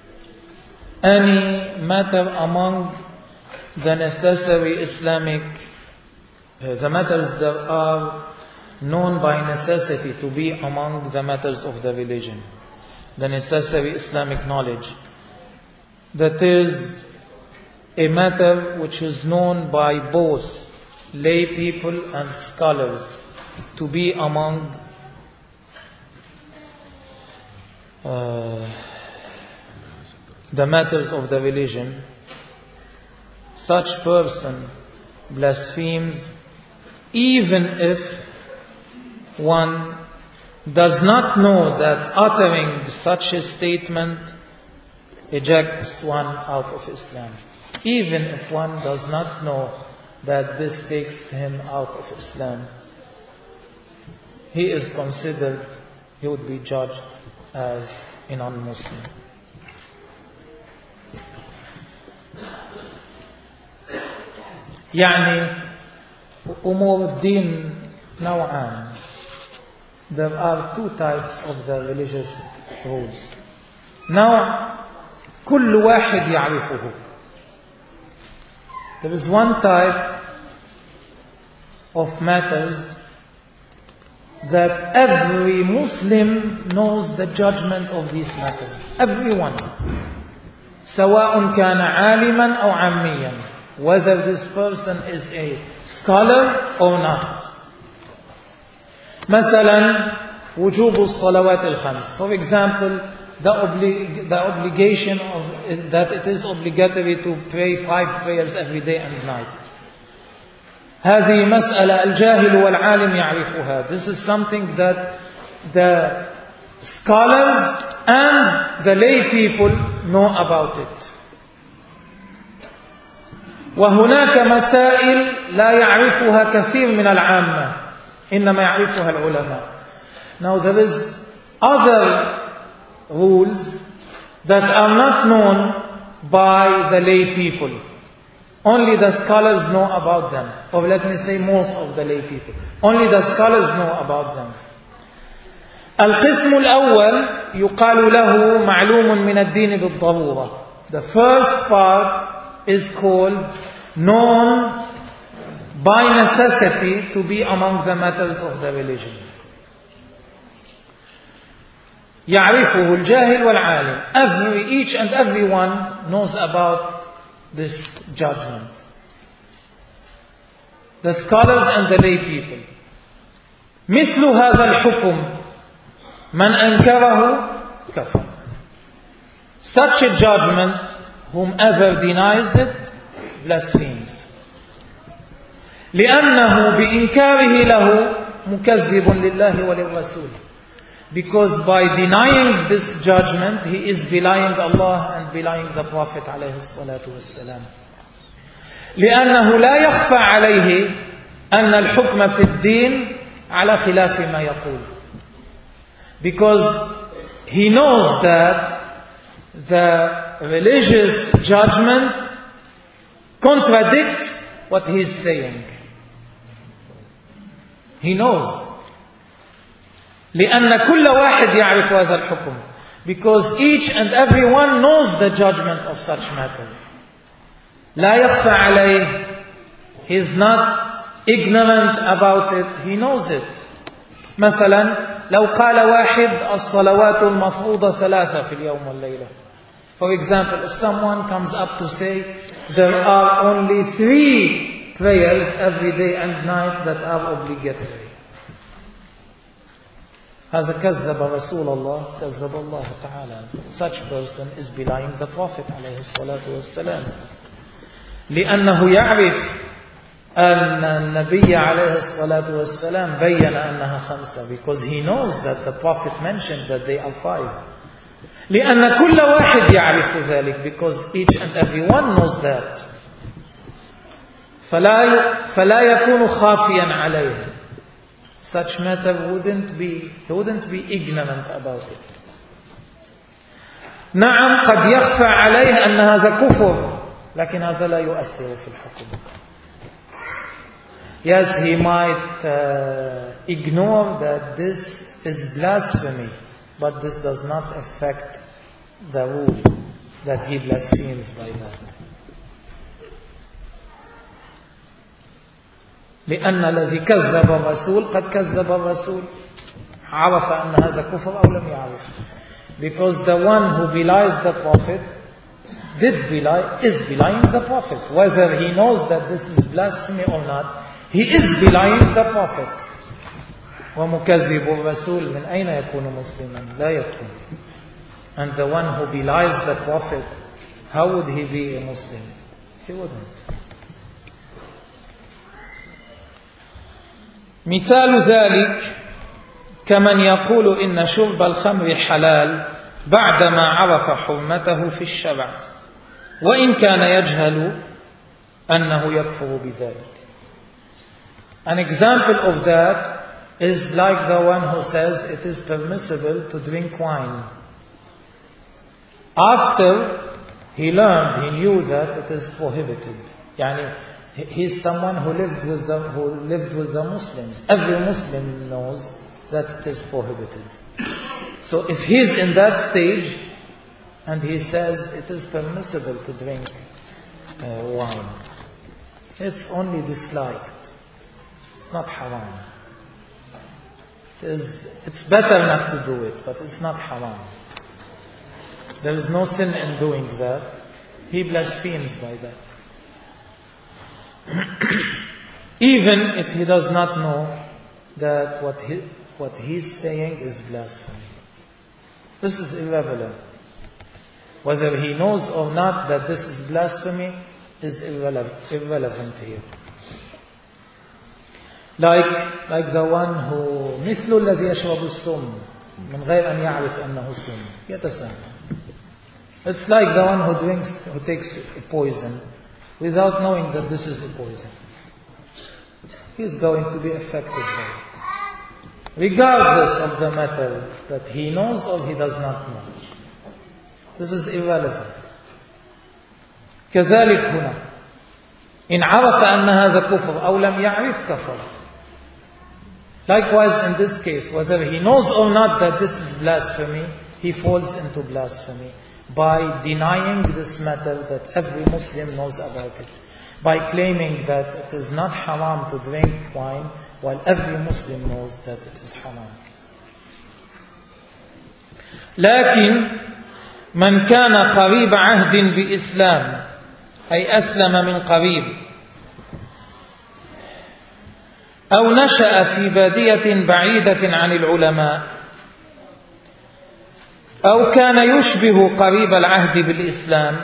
[SPEAKER 1] any matter among the necessary Islamic, uh, the matters that are known by necessity to be among the matters of the religion, the necessary Islamic knowledge, that is a matter which is known by both lay people and scholars to be among uh, the matters of the religion, such person blasphemes even if one does not know that uttering such a statement ejects one out of Islam. Even if one does not know that this takes him out of Islam, he is considered, he would be judged as a non-Muslim. يعني أمور الدين نوعان. There are two types of the religious rules. نوع كل واحد يعرفه. There is one type of matters that every Muslim knows the judgment of these matters. Everyone. سواء كان عالما أو عاميا. Whether this person is a scholar or not. مثلا وجوب الصلوات الخمس. For example, the, obli- the obligation of that it is obligatory to pray five prayers every day and night. هذه مسألة الجاهل والعالم يعرفها. This is something that the scholars and the lay people know about it. وهناك مسائل لا يعرفها كثير من العامة إنما يعرفها العلماء. Now there is other rules that are not known by the lay people. Only the scholars know about them. Or let me say most of the lay people. Only the scholars know about them. القسم الأول يقال له معلوم من الدين بالضرورة. The first part is called known by necessity to be among the matters of the religion. يعرفه الجاهل والعالم. Every, each and everyone knows about this judgment. The scholars and the lay people. مثل هذا الحكم من أنكره كفر. Such a judgment, whomever denies it, blasphemes. لأنه بإنكاره له مكذب لله وللرسول. Because by denying this judgment, he is belying Allah and belying the Prophet عليه الصلاة والسلام. لأنه لا يخفى عليه أن الحكم في الدين على خلاف ما يقول. Because he knows that the religious judgment contradicts what he is saying. He knows. لأن كل واحد يعرف هذا الحكم. Because each and every one knows the judgment of such matter. لا يخفى عليه. He is not ignorant about it. He knows it. مثلا لو قال واحد الصلوات المفروضة ثلاثة في اليوم والليلة. For example, if someone comes up to say there are only three prayers every day and night that are obligatory. هذا كذب رسول الله كذب الله تعالى. Such person is belying the Prophet عليه الصلاة والسلام. لأنه يعرف أن النبي عليه الصلاة والسلام بيّن أنها خمسة. Because he knows that the Prophet mentioned that they are five. لأن كل واحد يعرف ذلك. Because each and every one knows that. فلا فلا يكون خافيا عليه. Such matter wouldn't be, he wouldn't be ignorant about it. نعم قد يخفى عليه أن هذا كفر لكن هذا لا يؤثر في الحكم. Yes, he might uh, ignore that this is blasphemy, but this does not affect the rule that he blasphemes by that. لأن الذي كذب الرسول قد كذب الرسول. عرف أن هذا كفر أو لم يعرف. Because the one who belies the Prophet did belie, is belying the Prophet. Whether he knows that this is blasphemy or not, He is belying the Prophet. وَمُكَذِّبُ الرَّسُولِ مِنْ أَيْنَ يَكُونُ مُسْلِمًا لَا يَكُونُ. And the one who belies the Prophet, how would he be a Muslim? He wouldn't. مثال ذلك كمن يقول إن شرب الخمر حلال بعدما عرف حرمته في الشرع وإن كان يجهل أنه يكفر بذلك. An example of that is like the one who says it is permissible to drink wine. After he learned, he knew that it is prohibited. Yani, he is someone who lived with the, who lived with the Muslims. Every Muslim knows that it is prohibited. So if he is in that stage and he says it is permissible to drink uh, wine, it's only disliked. It's not haram. It is, it's better not to do it, but it's not haram. There is no sin in doing that. He blasphemes by that. Even if he does not know that what he, what he's saying is blasphemy. This is irrelevant. Whether he knows or not that this is blasphemy is irrelevant, irrelevant here. Like, like the one who مثل الذي يشرب السم من غير أن يعرف أنه سم يتسمم. It's like the one who drinks, who takes a poison without knowing that this is a poison. He is going to be affected by it, regardless of the matter that he knows or he does not know. This is irrelevant. كذلك هنا إن عرف أن هذا كفر أو لم يعرف كفر. Likewise in this case, whether he knows or not that this is blasphemy, he falls into blasphemy by denying this matter that every Muslim knows about it, by claiming that it is not haram to drink wine while every Muslim knows that it is haram. لكن من كان قريب عهد بإسلام أي أسلم من قريب أو نشأ في بادية بعيدة عن العلماء أو كان يشبه قريب العهد بالإسلام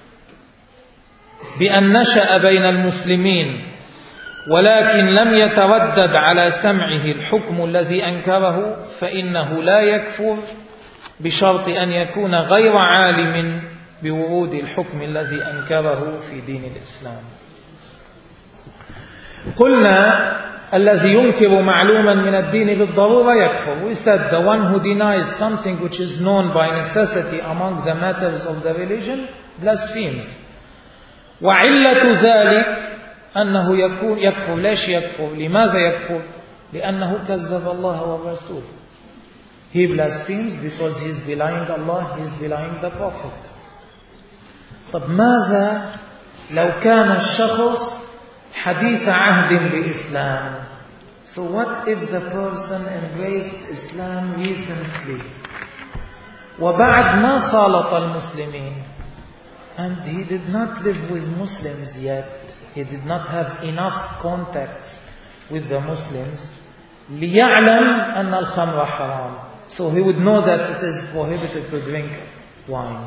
[SPEAKER 1] بأن نشأ بين المسلمين ولكن لم يتردد على سمعه الحكم الذي أنكره فإنه لا يكفر بشرط أن يكون غير عالم بورود الحكم الذي أنكره في دين الإسلام. قلنا الذي ينكر معلوما من الدين بالضرورة يكفر. We said the one who denies something which is known by necessity among the matters of the religion blasphemes. وعلة ذلك أنه يكون يكفر. ليش يكفر؟ لماذا يكفر؟ لأنه كذب الله والرسول. He blasphemes because he is belying Allah, he is belying the Prophet. طب ماذا لو كان الشخص حديث عهد بإسلام? So what if the person embraced Islam recently وبعد ما خالط المسلمين, and he did not live with Muslims yet, he did not have enough contacts with the Muslims ليعلم أن الخمر حرام, so he would know that it is prohibited to drink wine.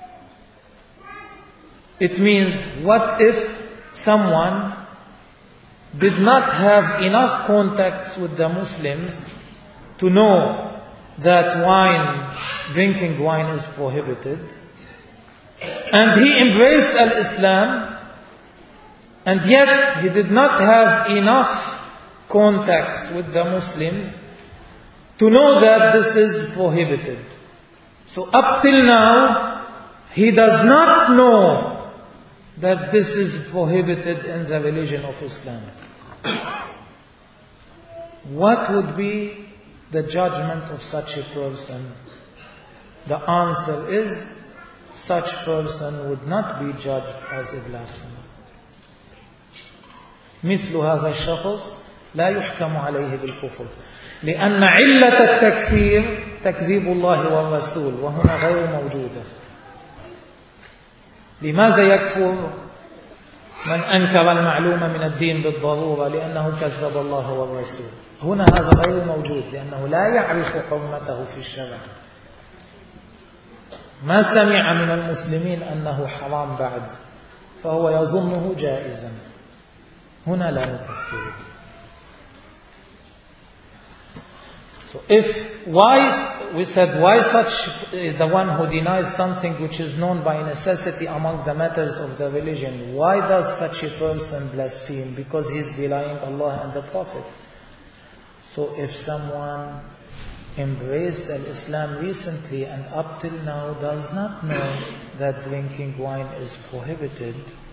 [SPEAKER 1] It means, what if someone did not have enough contacts with the Muslims to know that wine, drinking wine is prohibited, and he embraced al-Islam, and yet he did not have enough contacts with the Muslims to know that this is prohibited. So up till now, he does not know that this is prohibited in the religion of Islam. What would be the judgment of such a person? The answer is, such person would not be judged as a blasphemer. مثل هذا الشخص لا يحكم عليه بالكفر لأن علة التكفير تكذيب الله والرسول وهنا غير موجودة. لماذا يكفر؟ من أنكر المعلوم من الدين بالضرورة لأنه كذب الله والرسول. هنا هذا غير موجود لأنه لا يعرف حرمته في الشرع، ما سمع من المسلمين أنه حرام بعد، فهو يظنه جائزا. هنا لا نكفره. So if why we said why such the one who denies something which is known by necessity among the matters of the religion, why does such a person blaspheme? Because he is belying Allah and the Prophet. So if someone embraced al-Islam recently and up till now does not know that drinking wine is prohibited,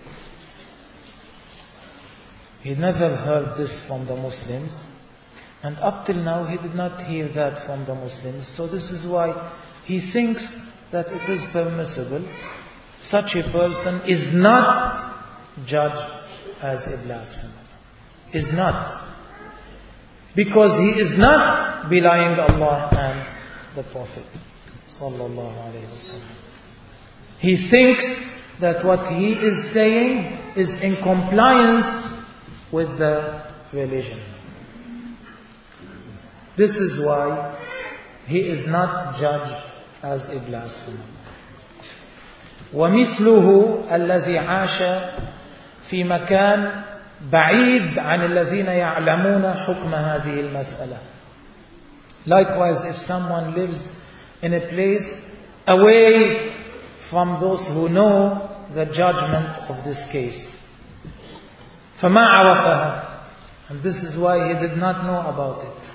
[SPEAKER 1] he never heard this from the Muslims, and up till now he did not hear that from the Muslims. So this is why he thinks that it is permissible. Such a person is not judged as a blasphemer. Is not. Because he is not belying Allah and the Prophet sallallahu alaihi wasallam. He thinks that what he is saying is in compliance with the religion. This is why he is not judged as a blasphemer. ومثله الذي عاش في مكان بعيد عن الذين يعلمون حكم هذه المسألة. Likewise, if someone lives in a place away from those who know the judgment of this case, فما عرفها, and this is why he did not know about it.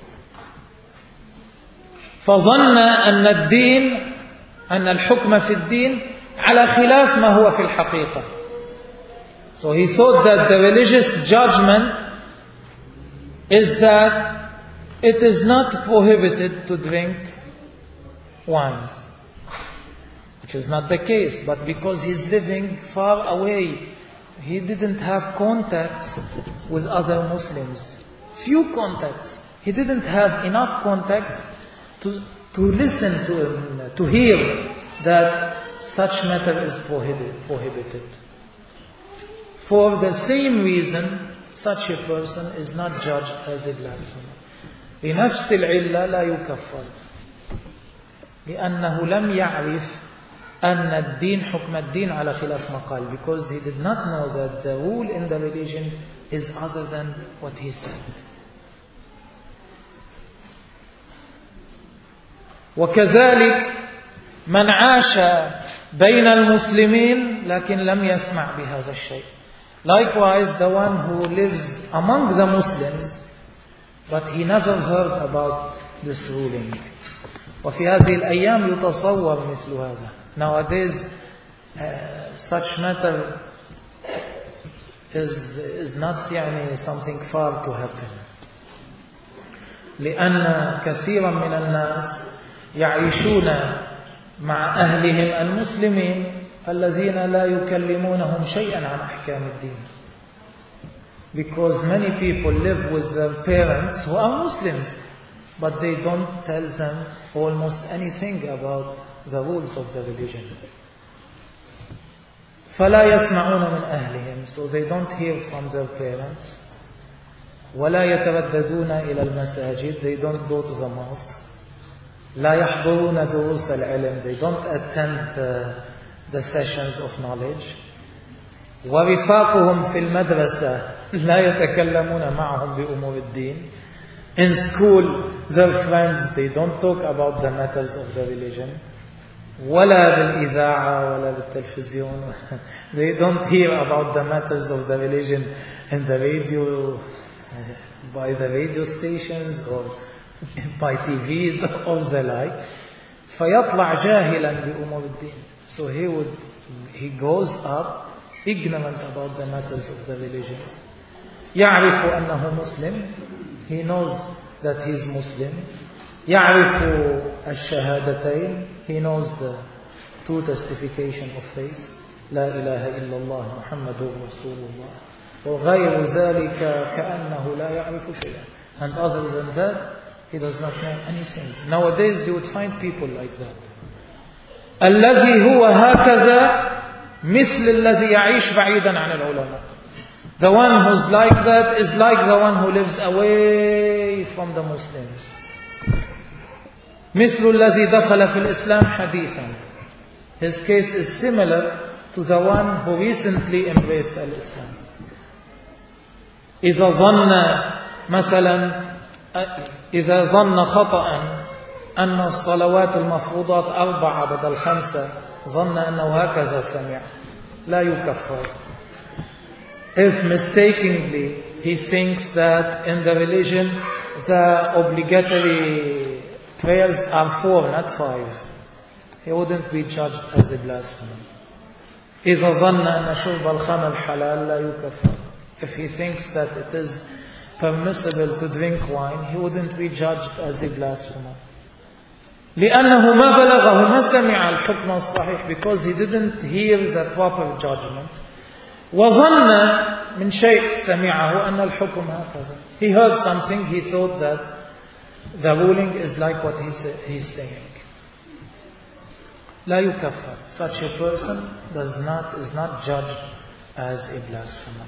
[SPEAKER 1] فظن أن الدين أن الحكم في الدين على خلاف ما هو في الحقيقة. So he thought that the religious judgment is that it is not prohibited to drink wine, which is not the case. But because he's living far away, he didn't have contacts with other Muslims. Few contacts. He didn't have enough contacts to to listen to him, to hear that such matter is prohibited. prohibited. For the same reason, such a person is not judged as a blasphemer. لنفس العلة لا يكفر لأنه لم يعرف أن الدين حكم الدين على خلاف ما قال, because he did not know that the rule in the religion is other than what he said. وكذلك من عاش بين المسلمين لكن لم يسمع بهذا الشيء. Likewise, the one who lives among the Muslims, but he never heard about this ruling. وفي هذه الأيام يتصور مثل هذا. Nowadays, uh, such matter is is not يعني something far to happen. لأن كثيرا من الناس يعيشون مع أهلهم المسلمين الذين لا يكلمونهم شيئا عن أحكام الدين. Because many people live with their parents who are Muslims, but they don't tell them almost anything about the rules of the religion. فلا يسمعون من أهلهم, so they don't hear from their parents. ولا يترددون إلى المساجد, they don't go to the mosques. لا يحضرون دروس العلم, they don't attend uh, the sessions of knowledge. ورفاقهم في المدرسة لا يتكلمون معهم بأمور الدين. In school, their friends, they don't talk about the matters of the religion. ولا بالإذاعة ولا بالتلفزيون. They don't hear about the matters of the religion in the radio, by the radio stations or by T Vs or the like. فيطلع جاهلا بأمور الدين. So he would, he goes up ignorant about the matters of the religions. يعرف أنه مسلم, he knows that he is Muslim. يعرف الشهادتين, he knows the two testification of faith, لا إله إلا الله محمد رسول الله. وغير ذلك كأنه لا يعرف شيئا. And other than that, he does not know anything. Nowadays you would find people like that. الذي هو هكذا مثل الذي يعيش بعيدا عن العلماء. The one who's like that is like the one who lives away from the Muslims. مثل الذي دخل في الإسلام حديثا. His case is similar to the one who recently embraced Islam. إذا ظن مثلا إذا ظن خطأ أن الصلوات المفروضات أربعة بدل خمسة، ظن أنه هكذا سمع، لا يكفر. If mistakenly he thinks that in the religion the obligatory prayers are four, not five, he wouldn't be judged as a blasphemer. إذا ظن أن شرب الخمر حلال لا يكفر. If he thinks that it is permissible to drink wine, he wouldn't be judged as a blasphemer. لأنه ما بلغه، ما سمع الحكم الصحيح, because he didn't hear the proper judgment. وظن من شيء سمعه أن الحكم هكذا. He heard something, he thought that the ruling is like what he's, he's saying. لا يكفر. Such a person does not, is not judged as a blasphemer.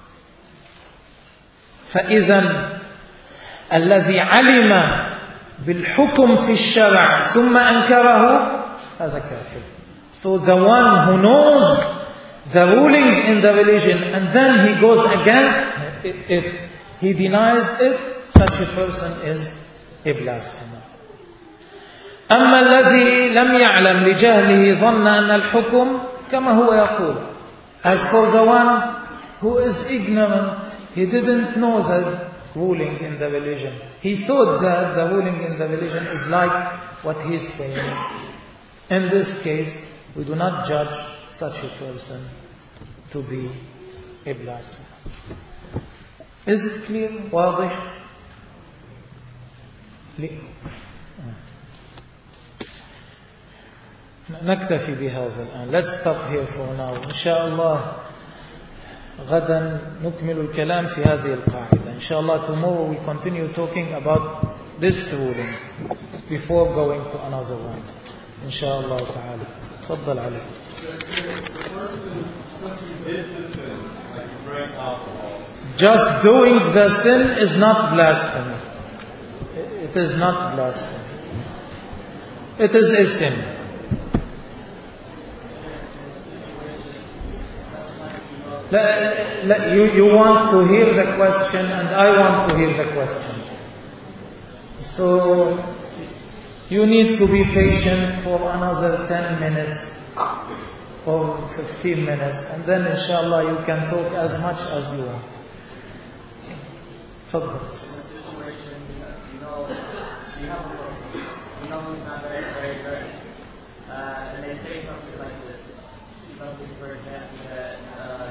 [SPEAKER 1] فإذا الذي علم بالحكم في الشرع ثم أنكره هذا كافر. So the one who knows the ruling in the religion and then he goes against it, it, he denies it, such a person is a blasphemer. أما الذي لم يعلم لجهله ظن أن الحكم كما هو يقول. As for the one who is ignorant, he didn't know the ruling in the religion. He thought that the ruling in the religion is like what he is saying. In this case, we do not judge such a person to be a blasphemer. Is it clear? واضح؟ نكتفي بهذا الآن. Let's stop here for now. إن شاء الله غدا نكمل الكلام في هذه القاعدة. إن شاء الله tomorrow we continue talking about this ruling before going to another one. إن شاء الله تعالى. تفضل عليك. Just doing the sin is not blasphemy. It is not blasphemy. It is a sin. You, you want to hear the question and I want to hear the question. So you need to be patient for another ten minutes or fifteen minutes, and then inshallah you can talk as much as you want. تفضل.
[SPEAKER 2] And they say something like this. Something, for example, that uh,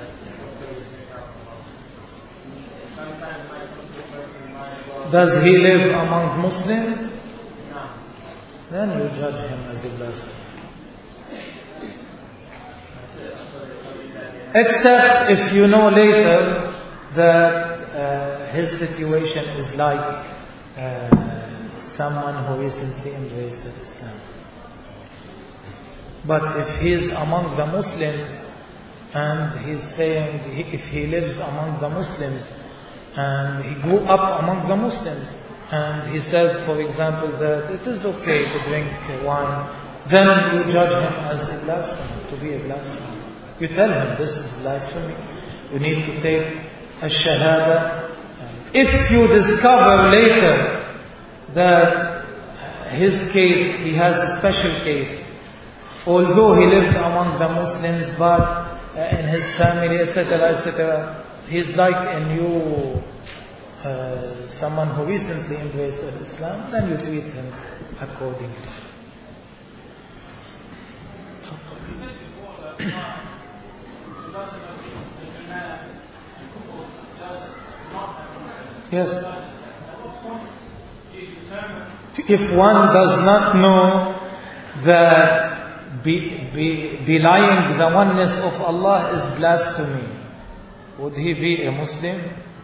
[SPEAKER 2] sometimes might come to a person's mind, well,
[SPEAKER 1] does he live among Muslims?
[SPEAKER 2] No.
[SPEAKER 1] Then you judge him as a blasphemer. Except if you know later that uh, his situation is like uh, someone who recently embraced Islam. But if he is among the Muslims and he's saying if he lives among the Muslims and he grew up among the Muslims and he says, for example, that it is okay to drink wine, then you judge him as a blasphemer, to be a blasphemer. You tell him this is blasphemy. You need to take a shahada. If you discover later that his case, he has a special case, although he lived among the Muslims, but uh, in his family, et cetera, et cetera, he is like a new uh, someone who recently embraced Islam, then you treat him accordingly. Yes. If one does not know that be, be, belying the oneness of Allah is blasphemy, would he be a Muslim?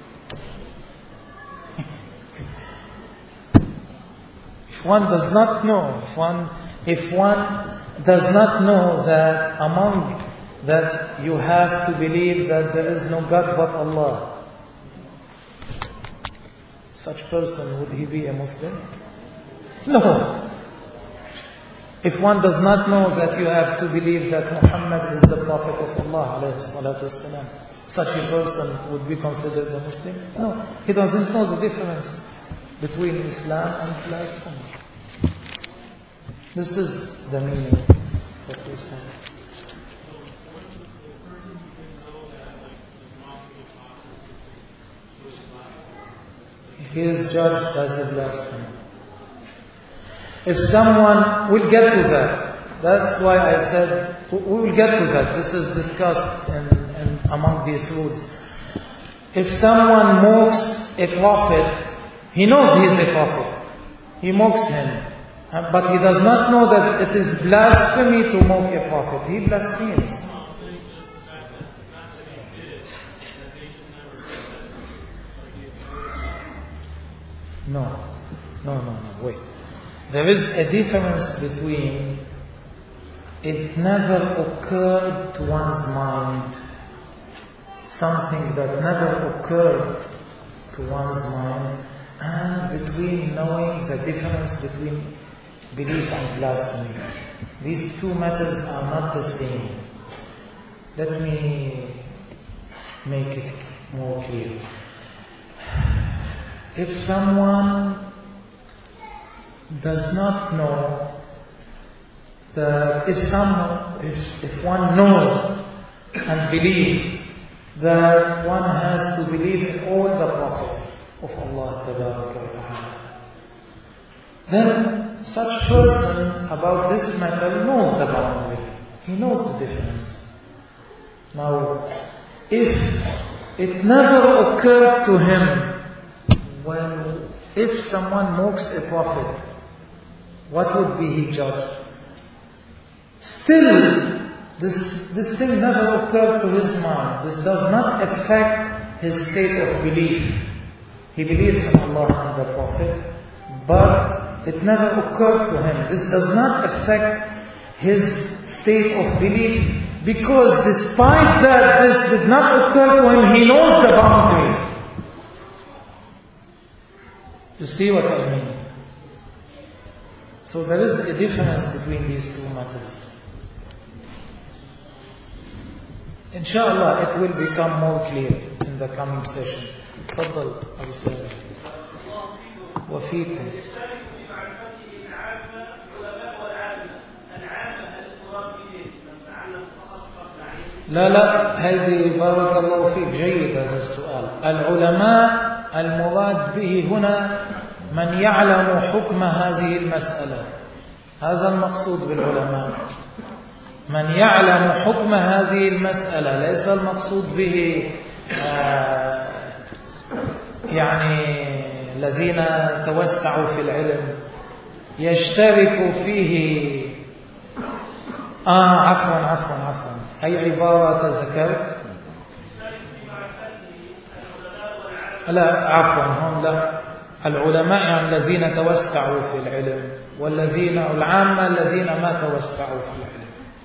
[SPEAKER 1] If one does not know, if one, if one does not know that among that you have to believe that there is no God but Allah. Such person, would he be a Muslim? No. If one does not know that you have to believe that Muhammad is the Prophet of Allah, alayhi salatu wasalam, such a person would be considered a Muslim? No. He doesn't know the difference between Islam and blasphemy. This is the meaning of Islam. He is judged as a blasphemer. If someone, we'll get to that. That's why I said, we will get to that. This is discussed in, in among these rules. If someone mocks a prophet, he knows he is a prophet. He mocks him. But he does not know that it is blasphemy to mock a prophet. He blasphemes. No. No, no, no. Wait. There is a difference between it never occurred to one's mind, something that never occurred to one's mind, and between knowing the difference between belief and blasphemy. These two matters are not the same. Let me make it more clear. If someone does not know that if someone, if, if one knows and believes that one has to believe in all the prophets of Allah Ta'ala, then such person about this matter knows the boundary. He knows the difference. Now, if it never occurred to him when, if someone mocks a prophet, what would be he judged? Still, this, this thing never occurred to his mind. This does not affect his state of belief. He believes in Allah and the Prophet, but it never occurred to him. This does not affect his state of belief, because despite that this did not occur to him, he knows the boundaries. You see what I mean? So there is a difference between these two matters. Inshallah, it will become more clear in the coming session. تفضل أبو سالم. وفيكم. لا لا هذه بارك الله فيك جيد هذا السؤال. العلماء المراد به هنا من يعلم حكم هذه المسألة. هذا المقصود بالعلماء، من يعلم حكم هذه المسألة، ليس المقصود به آه يعني الذين توسعوا في العلم يشترك فيه. آه عفوا عفوا عفوا أي عبارة تذكرت؟ لا عفوا هم لا، العلماء يعني الذين توسعوا في العلم، والذين العامة الذين ما توسعوا في العلم.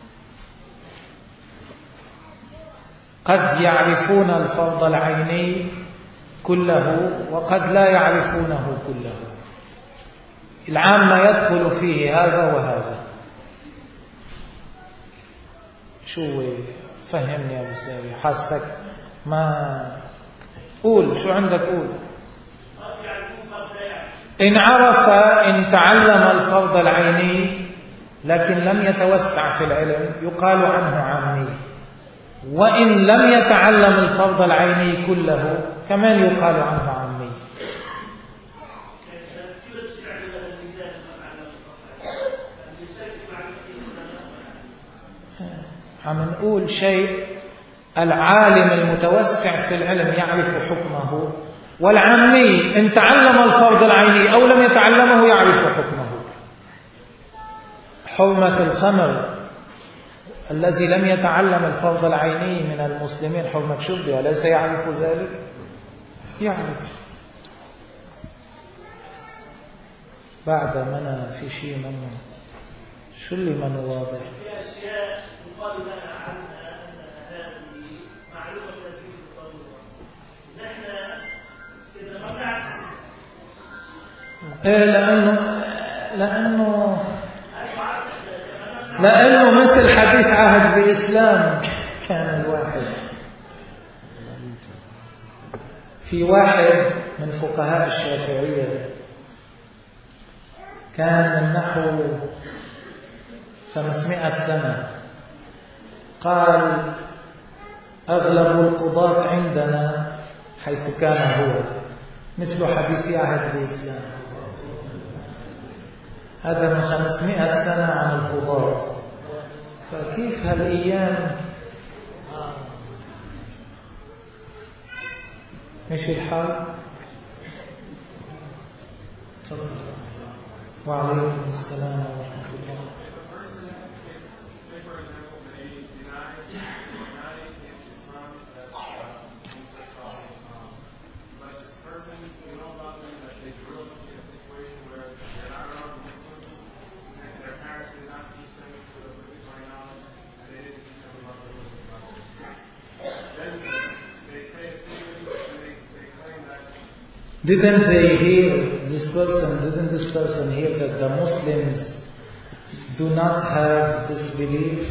[SPEAKER 1] قد يعرفون الفرض العيني كله وقد لا يعرفونه كله. العامة يدخل فيه هذا وهذا. شو فهمني يا أبو ساري، حاسك ما قول شو عندك قول. إن عرف، إن تعلم الفرض العيني لكن لم يتوسع في العلم يقال عنه عامي، وإن لم يتعلم الفرض العيني كله كمان يقال عنه عامي. عم نقول شيء العالم المتوسع في العلم يعرف حكمه، والعامي إن تعلم الفرض العيني أو لم يتعلمه يعرف حكمه. حرمة الخمر، الذي لم يتعلم الفرض العيني من المسلمين حرمة شربها، ليس يعرف ذلك؟ يعرف. بعد منا في شيء منه شو اللي منه واضح؟ في أشياء يقال لنا عنها
[SPEAKER 2] المعلومة التي تطلبها نحن إذا ما نعرف
[SPEAKER 1] إيه لأنه لأنه لأنه مثل حديث عهد بإسلام كان الواحد في واحد من فقهاء الشافعية كان من نحو خمسمائة سنة قال أغلب القضاة عندنا حيث كان هو مثل حديث عهد بإسلام. هذا من خمسمائة سنة عن القضاة، فكيف هالأيام مش الحال؟ تفضل. وعليكم السلام ورحمة الله. Didn't they hear this person, didn't this person hear that the Muslims do not have this belief?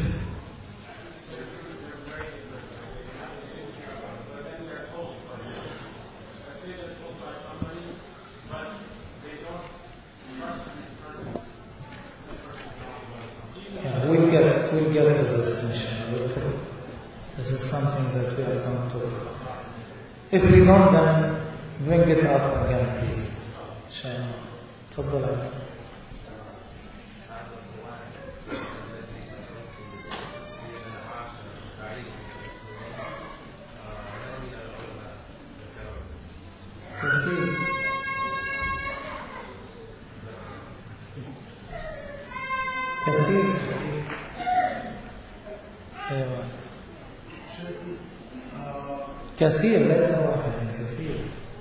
[SPEAKER 1] Yeah, we'll get, we'll get to this inshallah. This is something that we are going to talk about. If we don't, then bring it up again, please. Inshallah. تفضل عليك. كثير. كثير كثير. أيوة. كثير ليس واحد، كثير.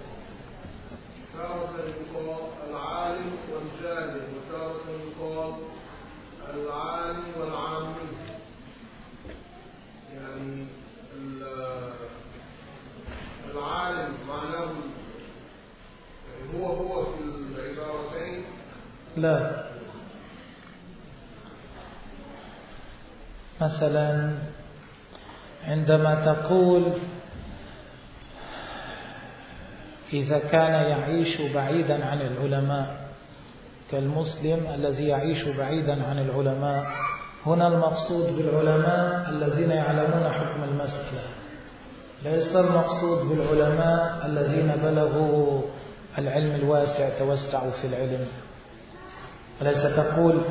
[SPEAKER 3] تارة يقال العالم والجاهل، وتارة يقال العالم والعامي. يعني العالم معناه يعني هو هو في العبارتين.
[SPEAKER 1] لا، مثلا عندما تقول إذا كان يعيش بعيدا عن العلماء كالمسلم الذي يعيش بعيدا عن العلماء، هنا المقصود بالعلماء الذين يعلمون حكم المسألة، ليس المقصود بالعلماء الذين بلغوا العلم الواسع توسعوا في العلم. وليس تقول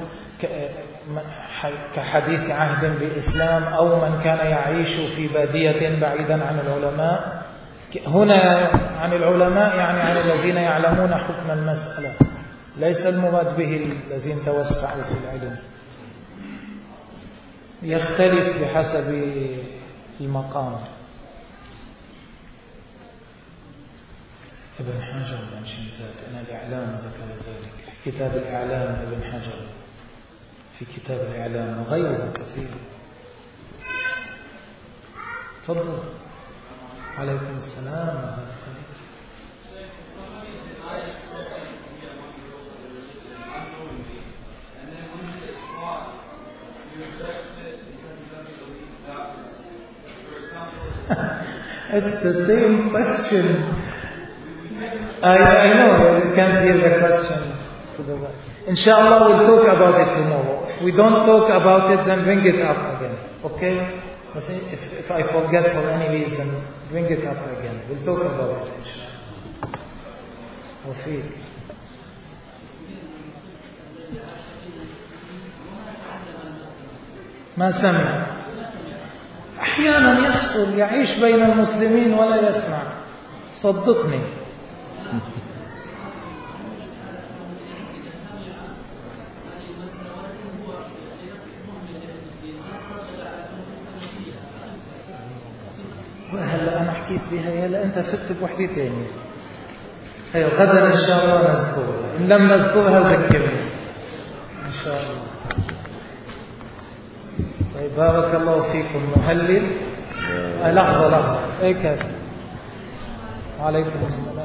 [SPEAKER 1] كحديث عهد بإسلام أو من كان يعيش في بادية بعيدا عن العلماء. هنا عن العلماء يعني عن الذين يعلمون حكم المسألة، ليس المراد به الذين توسعوا في العلم. يختلف بحسب المقام. ابن حجر بن شمتات أنا الإعلام ذكر ذلك في كتاب الإعلام، ابن حجر في كتاب الإعلام وغيره كثير. تفضل. عليكم السلام. It's the same question. I, I know you can't hear the question to the right. Inshallah we'll talk about it tomorrow. If we don't talk about it, then bring it up again. Okay? If, if I forget for any reason, bring it up again. We'll talk about it inshallah. وفيك. ما سمع. أحيانا يحصل يعيش بين المسلمين ولا يسمع، صدقني. وهلا أنا حكيت بها، يلا أنت فت بوحدة تانية. أيوة غدا إن شاء الله نذكرها، إن لم نذكرها ذكرني إن شاء الله. طيب بارك الله فيكم. نهلل. لحظة لحظة ايه كافي. وعليكم السلام.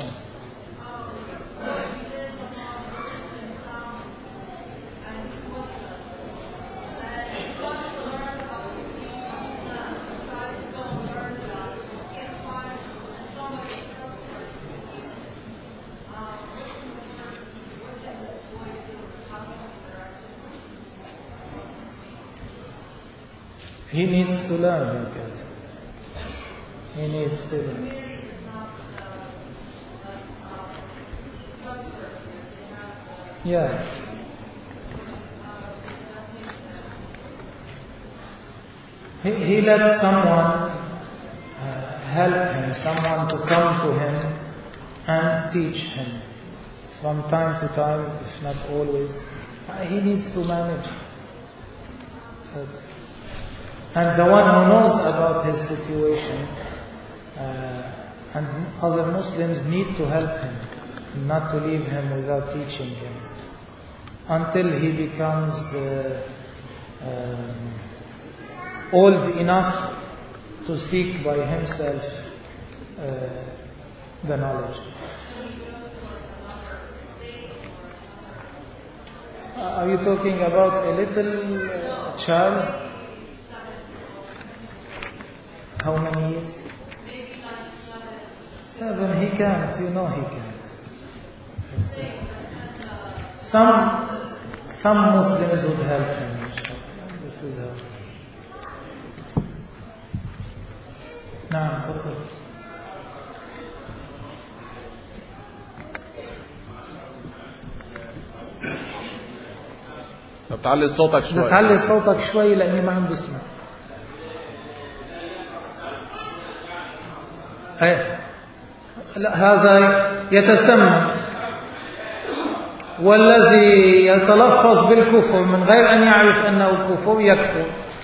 [SPEAKER 1] He needs to learn, I guess. He needs to learn. Yeah. He, he let someone uh, help him, someone to come to him and teach him from time to time, if not always. Uh, he needs to manage. That's And the one who knows about his situation uh, and other Muslims need to help him, not to leave him without teaching him until he becomes uh, um, old enough to seek by himself uh, the knowledge. Uh, are you talking about a little uh, child? How many years? Seven. He can't. You know he can't. Some some Muslims would help him. This is how. نعم تفضل.
[SPEAKER 4] تعلي صوتك شوي.
[SPEAKER 1] تعلي صوتك شوي لأني ما عم بسمع. أي. لا هذا يتسمى والذي يتلفظ بالكفر من غير أن يعرف أنه كفر يكفر.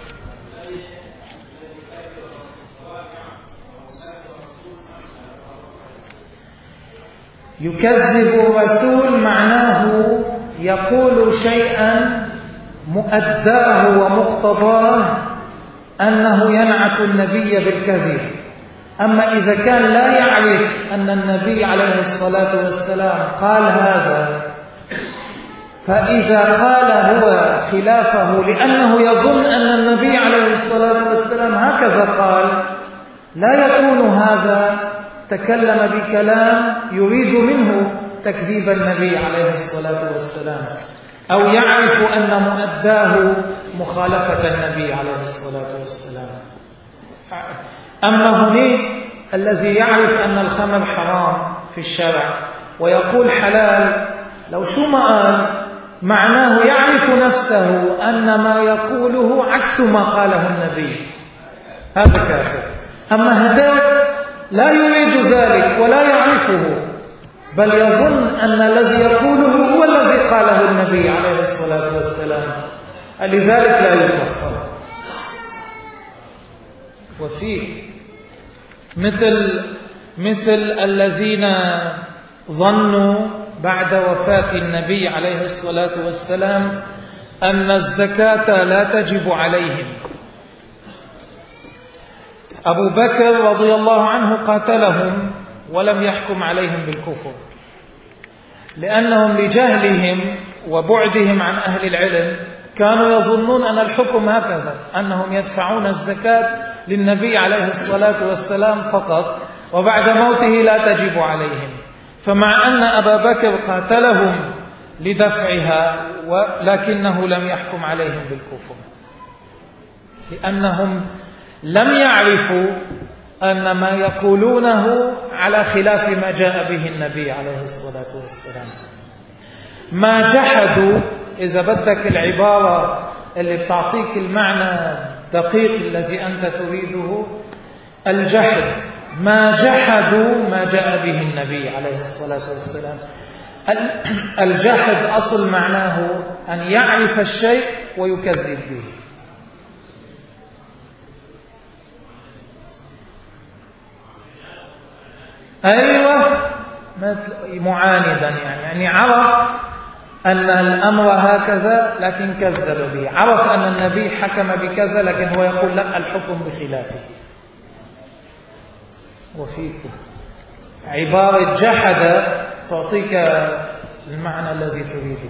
[SPEAKER 1] يكذب الرسول معناه يقول شيئا مؤداه ومقتضاه أنه ينعت النبي بالكذب. أما إذا كان لا يعرف أن النبي عليه الصلاة والسلام قال هذا، فإذا قال هو خلافه لأنه يظن أن النبي عليه الصلاة والسلام هكذا قال، لا يكون هذا تكلم بكلام يريد منه تكذيب النبي عليه الصلاة والسلام، أو يعرف أن مؤداه مخالفة النبي عليه الصلاة والسلام. أما هناك الذي يعرف أن الخمر حرام في الشرع ويقول حلال، لو شو ما قال معناه يعرف نفسه أن ما يقوله عكس ما قاله النبي، هذا كافر. أما هذا لا يريد ذلك ولا يعرفه، بل يظن أن الذي يقوله هو الذي قاله النبي عليه الصلاة والسلام، لذلك لا يكفر. وفي مثل مثل الذين ظنوا بعد وفاة النبي عليه الصلاة والسلام أن الزكاة لا تجب عليهم. أبو بكر رضي الله عنه قاتلهم ولم يحكم عليهم بالكفر، لأنهم لجهلهم وبعدهم عن أهل العلم كانوا يظنون أن الحكم هكذا، أنهم يدفعون الزكاة للنبي عليه الصلاة والسلام فقط، وبعد موته لا تجب عليهم. فمع أن أبا بكر قاتلهم لدفعها ولكنه لم يحكم عليهم بالكفر، لأنهم لم يعرفوا أن ما يقولونه على خلاف ما جاء به النبي عليه الصلاة والسلام. ما جحدوا، إذا بدك العبارة اللي بتعطيك المعنى الدقيق الذي أنت تريده، الجحد، ما جحدوا ما جاء به النبي عليه الصلاة والسلام. الجحد أصل معناه أن يعرف الشيء ويكذب به. أيوة، معاندا يعني يعني عرف أن الأمر هكذا لكن كذب به، عرف أن النبي حكم بكذا لكن هو يقول لا، الحكم بخلافه. وفيكم. عبارة جحد تعطيك المعنى الذي تريده.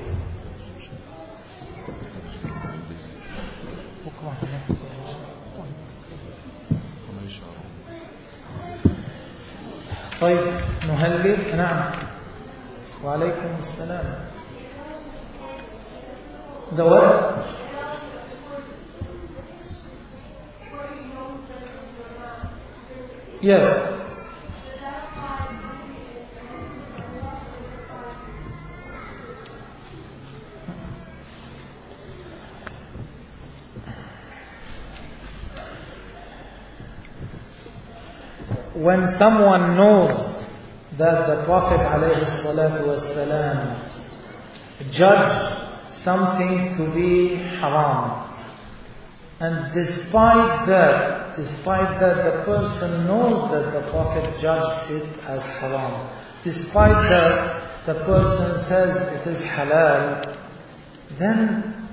[SPEAKER 1] طيب نهلل. نعم. وعليكم السلام. دور. Yes. When someone knows that the Prophet alayhi salatu wasalam judged something to be haram, and despite that, despite that the person knows that the Prophet judged it as haram, despite that the person says it is halal, then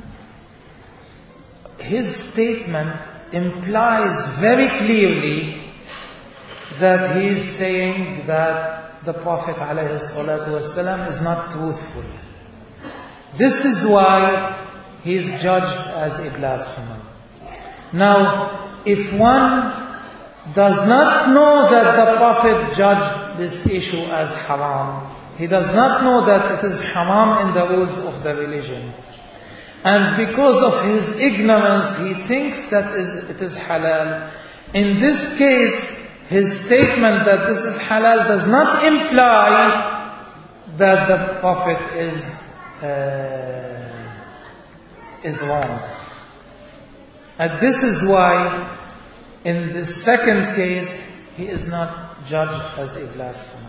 [SPEAKER 1] his statement implies very clearly that he is saying that the Prophet ﷺ is not truthful. This is why he is judged as a blasphemer. Now, if one does not know that the Prophet judged this issue as haram, he does not know that it is haram in the rules of the religion, and because of his ignorance he thinks that it is halal, in this case his statement that this is halal does not imply that the Prophet is uh, is wrong. And this is why in this second case he is not judged as a blasphemer.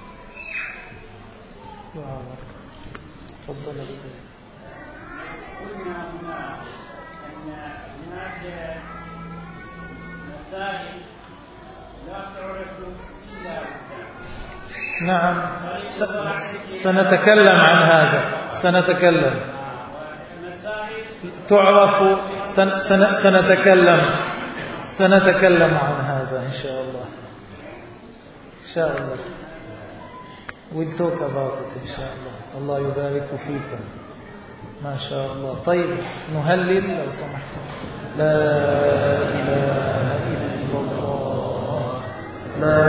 [SPEAKER 1] تفضل يا زين.
[SPEAKER 2] قلنا هنا أن هناك مسائل لا تعرف إلا بالسابق.
[SPEAKER 1] نعم، سنتكلم عن هذا، سنتكلم تعرف سن سن سنتكلم سنتكلم عن هذا إن شاء الله. إن شاء الله we'll talk about it إن شاء الله. الله يبارك فيكم. ما شاء الله. طيب نهلل لو سمحت. لا إله إلا الله، لا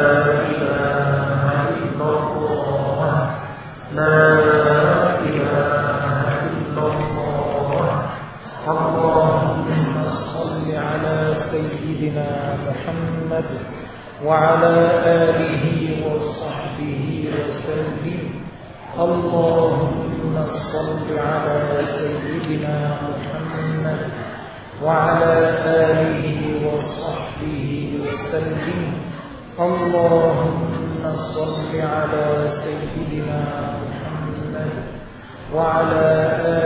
[SPEAKER 1] إله إلا الله، لا إله إلا الله. اللهم صل على سيدنا محمد وعلى آله وصحبه وسلم. اللهم صل على سيدنا محمد وعلى آله وصحبه وسلم. اللهم صل على سيدنا محمد وعلى